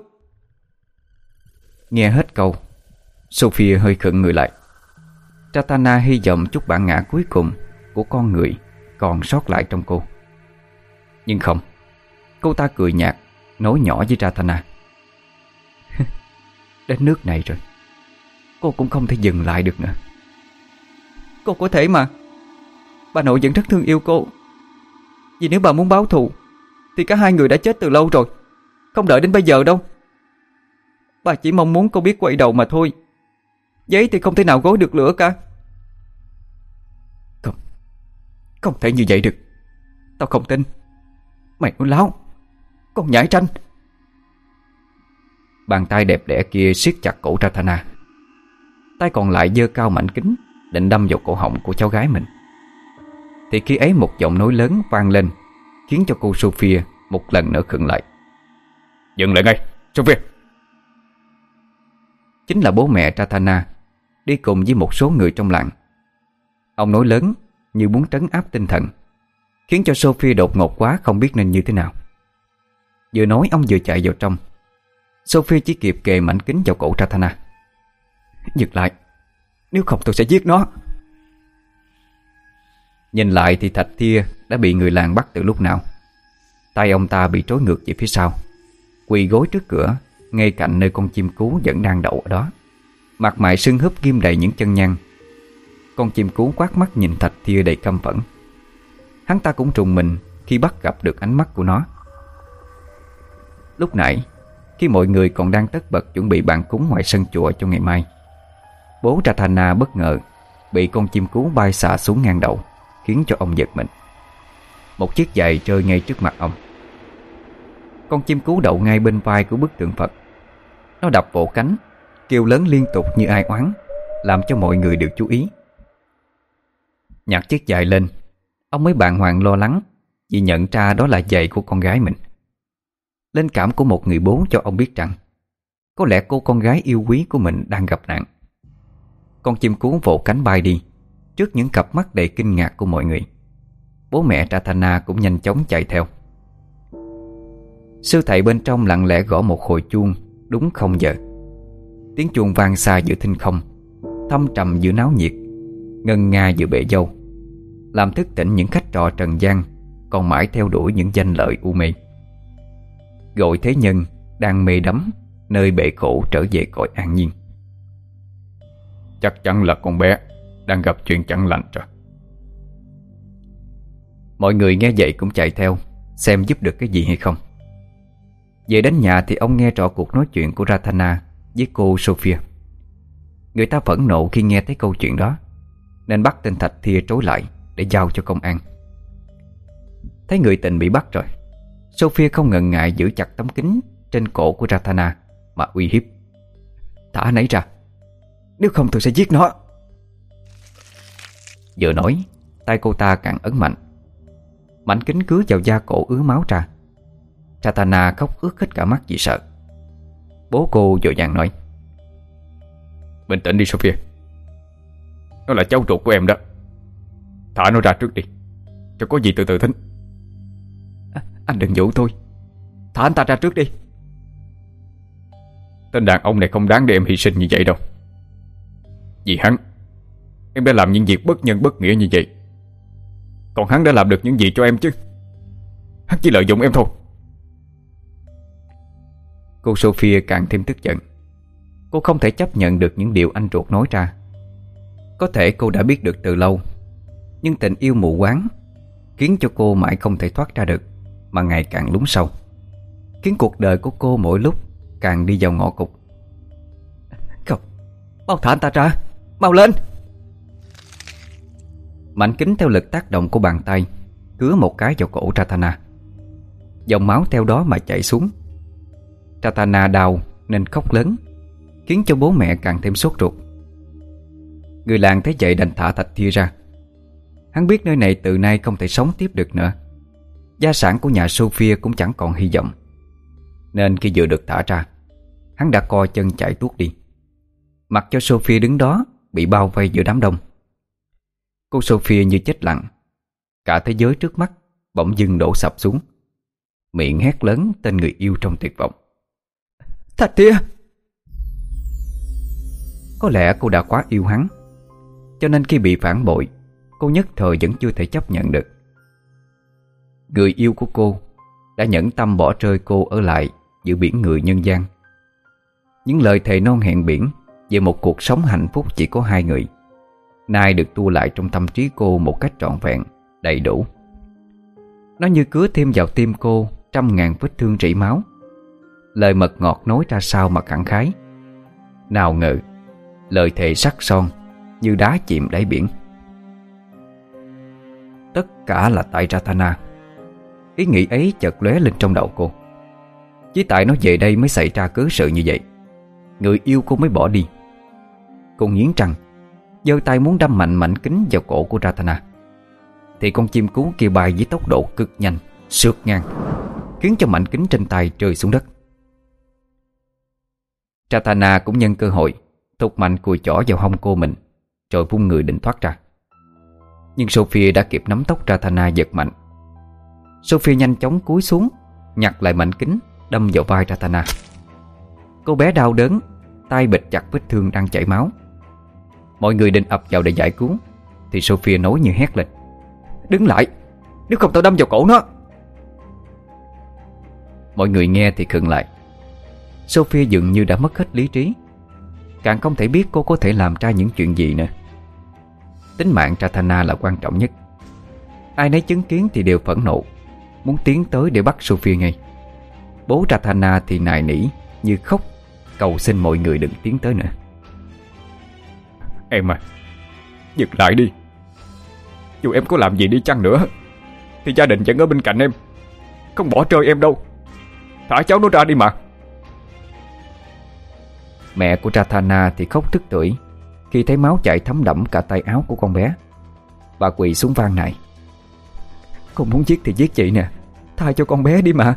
Nghe hết câu, Sophia hơi khựng người lại. Ratana hy vọng chút bản ngã cuối cùng của con người còn sót lại trong cô. Nhưng không, cô ta cười nhạt, nói nhỏ với Ratana: "Đến nước này rồi, cô cũng không thể dừng lại được nữa." "Cô có thể mà. Bà nội vẫn rất thương yêu cô. Vì nếu bà muốn báo thù thì cả hai người đã chết từ lâu rồi, không đợi đến bây giờ đâu. Bà chỉ mong muốn cô biết quay đầu mà thôi. Giấy thì không thể nào gối được lửa cả." Không, không thể như vậy được. Tao không tin. Mày nói láo, con nhãi tranh. Bàn tay đẹp đẽ kia siết chặt cổ Ratana, tay còn lại giơ cao mảnh kính định đâm vào cổ họng của cháu gái mình. Thì khi ấy một giọng nói lớn vang lên, khiến cho cô Sophia một lần nữa khựng lại. "Dừng lại ngay, Sophia!" Chính là bố mẹ Ratana đi cùng với một số người trong làng. Ông nói lớn như muốn trấn áp tinh thần, khiến cho Sophia đột ngột quá không biết nên như thế nào. Vừa nói ông vừa chạy vào trong. Sophie chỉ kịp kề mảnh kính vào cổ Ratana. "Dừng lại, nếu không tôi sẽ giết nó." Nhìn lại thì Thạch Thia đã bị người làng bắt từ lúc nào. Tay ông ta bị trói ngược về phía sau, quỳ gối trước cửa, ngay cạnh nơi con chim cú vẫn đang đậu ở đó. Mặt mày sưng húp ghim đầy những chân nhăn. Con chim cú quát mắt nhìn Thạch Thia đầy căm phẫn. Hắn ta cũng trùng mình khi bắt gặp được ánh mắt của nó. Lúc nãy, khi mọi người còn đang tất bật chuẩn bị bàn cúng ngoài sân chùa cho ngày mai, bố Ratana bất ngờ bị con chim cú bay xả xuống ngang đầu, khiến cho ông giật mình. Một chiếc giày rơi ngay trước mặt ông. Con chim cú đậu ngay bên vai của bức tượng Phật. Nó đập vỗ cánh, kêu lớn liên tục như ai oán, làm cho mọi người đều chú ý. Nhặt chiếc giày lên, ông mới bàng hoàng lo lắng vì nhận ra đó là giày của con gái mình. Linh cảm của một người bố cho ông biết rằng có lẽ cô con gái yêu quý của mình đang gặp nạn. Con chim cú vỗ cánh bay đi trước những cặp mắt đầy kinh ngạc của mọi người. Bố mẹ Ratana cũng nhanh chóng chạy theo. Sư thầy bên trong lặng lẽ gõ một hồi chuông đúng không giờ. Tiếng chuông vang xa giữa thinh không, thâm trầm giữa náo nhiệt, ngân nga giữa bể dâu, làm thức tỉnh những khách trọ trần gian còn mãi theo đuổi những danh lợi u mê, gọi thế nhân đang mê đắm nơi bể khổ trở về cõi an nhiên. Chắc chắn là con bé đang gặp chuyện chẳng lành rồi. Mọi người nghe vậy cũng chạy theo xem giúp được cái gì hay không. Về đến nhà thì ông nghe rõ cuộc nói chuyện của Ratana với cô Sophia. Người ta phẫn nộ khi nghe thấy câu chuyện đó, nên bắt tên Thạch Thia trối lại để giao cho công an. Thấy người tình bị bắt rồi, Sophia không ngần ngại giữ chặt tấm kính trên cổ của Ratana mà uy hiếp. "Thả anh ấy ra, nếu không tôi sẽ giết nó." Vừa nói, tay cô ta càng ấn mạnh. Mảnh kính cứa vào da cổ ứa máu ra. Ratana khóc ướt hết cả mắt vì sợ. Bố cô vội vàng nói: "Bình tĩnh đi Sophia, nó là cháu ruột của em đó. Thả nó ra trước đi, cho có gì từ từ tính." à, Anh đừng dụ tôi, thả anh ta ra trước đi." Tên đàn ông này không đáng để em hy sinh như vậy đâu. Vì hắn, em đã làm những việc bất nhân bất nghĩa như vậy. Còn hắn đã làm được những gì cho em chứ? Hắn chỉ lợi dụng em thôi. Cô Sophia càng thêm tức giận. Cô không thể chấp nhận được những điều anh ruột nói ra. Có thể cô đã biết được từ lâu, nhưng tình yêu mù quáng khiến cho cô mãi không thể thoát ra được, mà ngày càng lún sâu, khiến cuộc đời của cô mỗi lúc càng đi vào ngõ cụt. "Không, mau thả anh ta ra, mau lên!" Mảnh kính theo lực tác động của bàn tay cứa một cái vào cổ Ratana. Dòng máu theo đó mà chảy xuống. Ratana đau nên khóc lớn, khiến cho bố mẹ càng thêm sốt ruột. Người làng thấy vậy đành thả Thạch Thia ra. Hắn biết nơi này từ nay không thể sống tiếp được nữa. Gia sản của nhà Sophia cũng chẳng còn hy vọng. Nên khi vừa được thả ra, hắn đã co chân chạy tuốt đi, mặc cho Sophia đứng đó bị bao vây giữa đám đông. Cô Sophia như chết lặng. Cả thế giới trước mắt bỗng dưng đổ sập xuống, miệng hét lớn tên người yêu trong tuyệt vọng: Thạch Thia! Có lẽ cô đã quá yêu hắn, cho nên khi bị phản bội, cô nhất thời vẫn chưa thể chấp nhận được. Người yêu của cô đã nhẫn tâm bỏ rơi cô ở lại giữa biển người nhân gian. Những lời thề non hẹn biển về một cuộc sống hạnh phúc chỉ có hai người, nay được tua lại trong tâm trí cô một cách trọn vẹn, đầy đủ. Nó như cứa thêm vào tim cô trăm ngàn vết thương rỉ máu. Lời mật ngọt nói ra sao mà khẳng khái. Nào ngờ lời thề sắc son như đá chìm đáy biển. Tất cả là tại Ratana. Ý nghĩ ấy chợt lóe lên trong đầu cô. Chỉ tại nó về đây mới xảy ra cớ sự như vậy, người yêu cô mới bỏ đi. Cô nghiến răng, giơ tay muốn đâm mạnh mảnh kính vào cổ của Ratana, thì con chim cú kia bay với tốc độ cực nhanh, sượt ngang, khiến cho mảnh kính trên tay rơi xuống đất. Ratana cũng nhân cơ hội thục mạnh cùi chỏ vào hông cô mình, rồi vung người định thoát ra. Nhưng Sophia đã kịp nắm tóc Ratana giật mạnh. Sophia nhanh chóng cúi xuống, nhặt lại mảnh kính, đâm vào vai Ratana. Cô bé đau đớn, tay bịt chặt vết thương đang chảy máu. Mọi người định ập vào để giải cứu, thì Sophia nói như hét lên: Đứng lại, nếu không tao đâm vào cổ nó. Mọi người nghe thì khựng lại. Sophia dường như đã mất hết lý trí, càng không thể biết cô có thể làm ra những chuyện gì nữa. Tính mạng Ratana là quan trọng nhất. Ai nấy chứng kiến thì đều phẫn nộ, muốn tiến tới để bắt Sophia ngay. Bố Ratana thì nài nỉ như khóc, cầu xin mọi người đừng tiến tới nữa. Em à, dừng lại đi. Dù em có làm gì đi chăng nữa thì gia đình vẫn ở bên cạnh em, không bỏ rơi em đâu. Thả cháu nó ra đi mà. Mẹ của Ratana thì khóc tức tưởi khi thấy máu chảy thấm đẫm cả tay áo của con bé. Bà quỳ xuống van nài: Con muốn giết thì giết chị nè, tha cho con bé đi mà.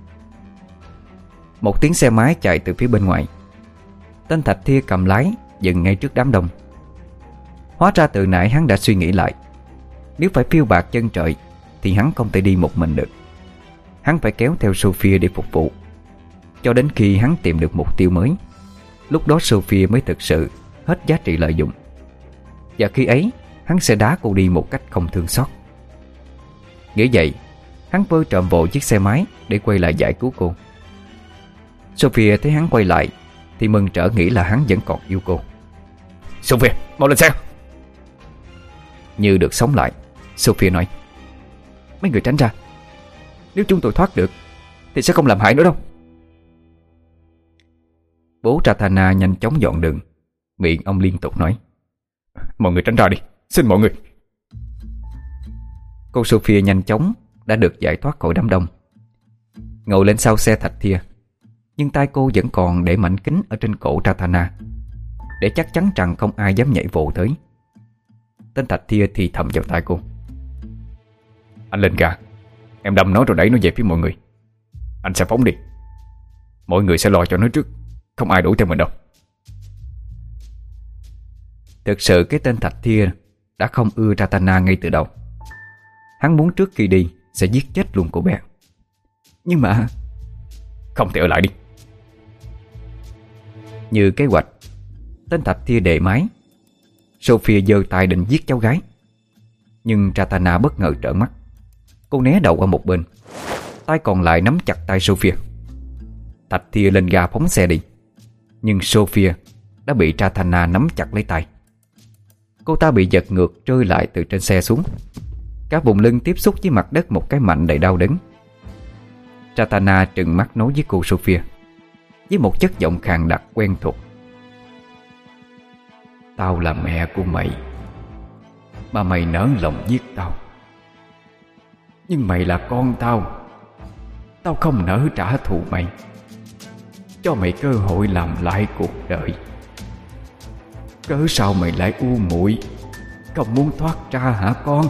Một tiếng xe máy chạy từ phía bên ngoài. Tên Thạch Thia cầm lái dừng ngay trước đám đông. Hóa ra từ nãy hắn đã suy nghĩ lại. Nếu phải phiêu bạt chân trời thì hắn không thể đi một mình được. Hắn phải kéo theo Sophia để phục vụ, cho đến khi hắn tìm được mục tiêu mới. Lúc đó Sophia mới thực sự hết giá trị lợi dụng. Và khi ấy hắn sẽ đá cô đi một cách không thương xót. Nghĩ vậy, hắn vơ trộm vội chiếc xe máy để quay lại giải cứu cô. Sophia thấy hắn quay lại thì mừng rỡ, nghĩ là hắn vẫn còn yêu cô. Sophia, mau lên xe. Như được sống lại, Sophia nói: Mấy người tránh ra, nếu chúng tôi thoát được thì sẽ không làm hại nữa đâu. Bố Ratana nhanh chóng dọn đường, miệng ông liên tục nói: Mọi người tránh ra đi, xin mọi người. Cô Sophia nhanh chóng đã được giải thoát khỏi đám đông, ngồi lên sau xe Thạch Thia. Nhưng tay cô vẫn còn để mảnh kính ở trên cổ Ratana, để chắc chắn rằng không ai dám nhảy vồ tới. Tên Thạch Thia thì thầm vào tai cô: Anh lên ga, em đâm nó rồi đẩy nó về phía mọi người. Anh sẽ phóng đi, mọi người sẽ lo cho nó trước, không ai đuổi theo mình đâu. Thực sự cái tên Thạch Thia đã không ưa Ratana ngay từ đầu. Hắn muốn trước khi đi sẽ giết chết luôn cô bé. Nhưng mà không thể ở lại đi. Như kế hoạch, tên Thạch Thia đề máy. Sophia giơ tay định giết cháu gái, nhưng Ratana bất ngờ trợn mắt. Cô né đầu qua một bên, tay còn lại nắm chặt tay Sophia. Thạch Thia lên ga phóng xe đi, nhưng Sophia đã bị Ratana nắm chặt lấy tay. Cô ta bị giật ngược rơi lại từ trên xe xuống. Cả vùng lưng tiếp xúc với mặt đất một cái mạnh đầy đau đớn. Ratana trừng mắt nói với cô Sophia với một chất giọng khàn đặc quen thuộc: Tao là mẹ của mày, mà mày nỡ lòng giết tao. Nhưng mày là con tao, tao không nỡ trả thù mày, cho mày cơ hội làm lại cuộc đời. Cớ sao mày lại u muội, không muốn thoát ra hả con?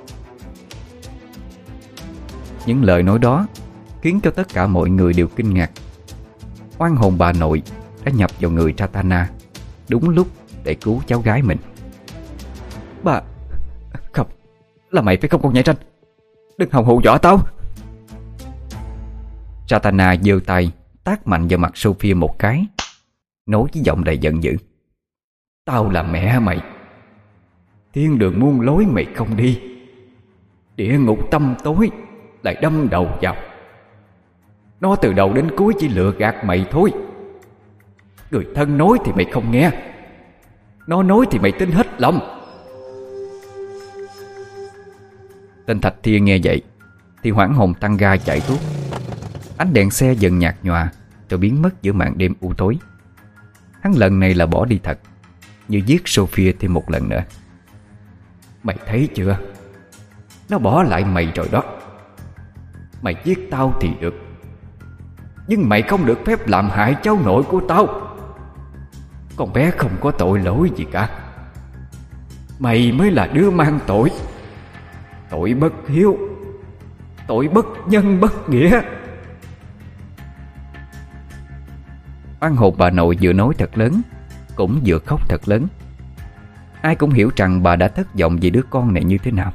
Những lời nói đó khiến cho tất cả mọi người đều kinh ngạc. Oan hồn bà nội đã nhập vào người Ratana đúng lúc để cứu cháu gái mình. Bà... Không, là mày phải không con nhảy tranh? Đừng hòng hù dọa tao. Ratana giơ tay tát mạnh vào mặt Sophia một cái, nói với giọng đầy giận dữ: Tao là mẹ mày, thiên đường muôn lối mày không đi, địa ngục tăm tối lại đâm đầu vào. Nó từ đầu đến cuối chỉ lừa gạt mày thôi. Người thân nói thì mày không nghe, nó nói thì mày tin hết lòng. Tên Thạch Thia nghe vậy thì hoảng hồn tăng ga chạy tuốt. Ánh đèn xe dần nhạt nhòa rồi biến mất giữa màn đêm u tối. Hắn lần này là bỏ đi thật, như giết Sophia thêm một lần nữa. Mày thấy chưa, nó bỏ lại mày rồi đó. Mày giết tao thì được, nhưng mày không được phép làm hại cháu nội của tao. Con bé không có tội lỗi gì cả. Mày mới là đứa mang tội, tội bất hiếu, tội bất nhân bất nghĩa. Oan hồn bà nội vừa nói thật lớn, cũng vừa khóc thật lớn. Ai cũng hiểu rằng bà đã thất vọng vì đứa con này như thế nào.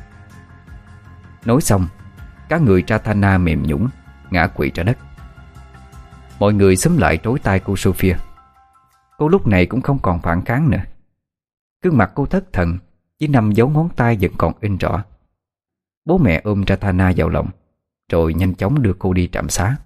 Nói xong, cả người Ratana mềm nhũn ngã quỵ ra đất. Mọi người xúm lại trối tay cô Sophia. Cô lúc này cũng không còn phản kháng nữa. Gương mặt cô thất thần, với năm dấu ngón tay vẫn còn in rõ. Bố mẹ ôm Ratana vào lòng, rồi nhanh chóng đưa cô đi trạm xá.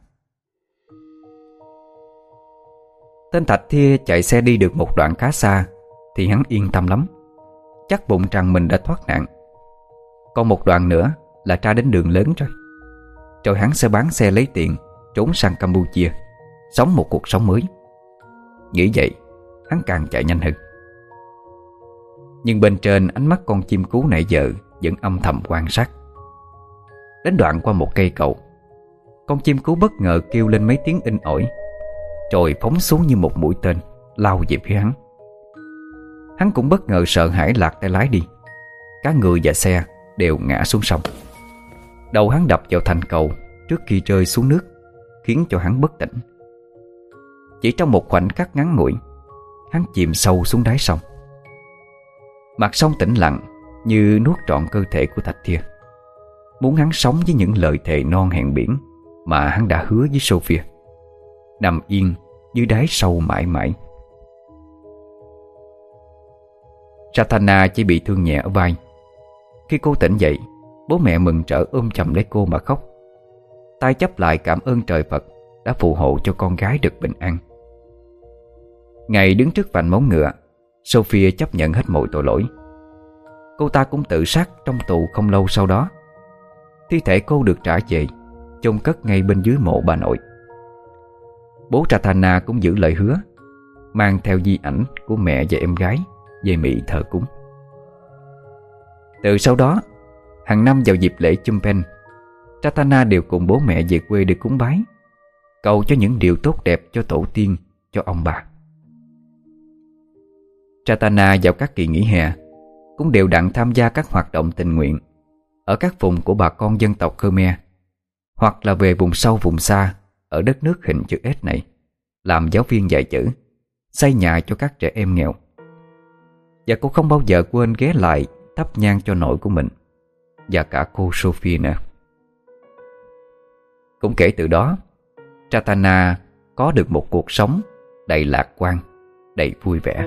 Tên Thạch Thia chạy xe đi được một đoạn khá xa thì hắn yên tâm lắm, chắc bụng rằng mình đã thoát nạn. Còn một đoạn nữa là ra đến đường lớn rồi. Rồi hắn sẽ bán xe lấy tiền, trốn sang Campuchia, sống một cuộc sống mới. Nghĩ vậy, hắn càng chạy nhanh hơn. Nhưng bên trên ánh mắt con chim cú nãy giờ vẫn âm thầm quan sát. Đến đoạn qua một cây cầu, con chim cú bất ngờ kêu lên mấy tiếng inh ỏi, rồi phóng xuống như một mũi tên, lao về phía hắn. Hắn cũng bất ngờ sợ hãi lạc tay lái đi. Cả người và xe đều ngã xuống sông. Đầu hắn đập vào thành cầu trước khi rơi xuống nước, khiến cho hắn bất tỉnh. Chỉ trong một khoảnh khắc ngắn ngủi, hắn chìm sâu xuống đáy sông. Mặt sông tĩnh lặng như nuốt trọn cơ thể của Thạch Thia, muốn hắn sống với những lời thề non hẹn biển mà hắn đã hứa với Sophia, nằm yên dưới đáy sâu mãi mãi. Ratana chỉ bị thương nhẹ ở vai. Khi cô tỉnh dậy, bố mẹ mừng rỡ ôm chầm lấy cô mà khóc, tay chắp lại cảm ơn trời Phật đã phù hộ cho con gái được bình an. Ngày đứng trước vành móng ngựa, Sophia chấp nhận hết mọi tội lỗi. Cô ta cũng tự sát trong tù không lâu sau đó. Thi thể cô được trả về, chôn cất ngay bên dưới mộ bà nội. Bố Ratana cũng giữ lời hứa, mang theo di ảnh của mẹ và em gái về Mỹ thờ cúng. Từ sau đó, hàng năm vào dịp lễ Chumpen, Ratana đều cùng bố mẹ về quê để cúng bái, cầu cho những điều tốt đẹp cho tổ tiên, cho ông bà. Ratana vào các kỳ nghỉ hè cũng đều đặn tham gia các hoạt động tình nguyện ở các vùng của bà con dân tộc Khmer, hoặc là về vùng sâu vùng xa ở đất nước hình chữ S này, làm giáo viên dạy chữ, xây nhà cho các trẻ em nghèo. Và cô không bao giờ quên ghé lại thắp nhang cho nội của mình và cả cô Sophie nữa. Cũng kể từ đó, Ratana có được một cuộc sống đầy lạc quan, đầy vui vẻ.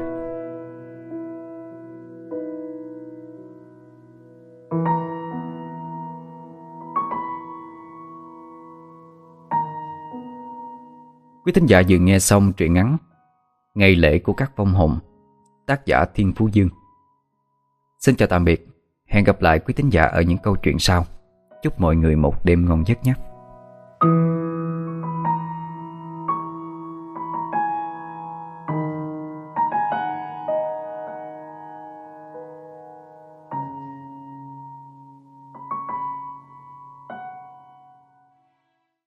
Quý thính giả vừa nghe xong truyện ngắn Ngày lễ của các vong hồn, tác giả Thiên Phú Dương. Xin chào tạm biệt, hẹn gặp lại quý thính giả ở những câu chuyện sau. Chúc mọi người một đêm ngon giấc nhé.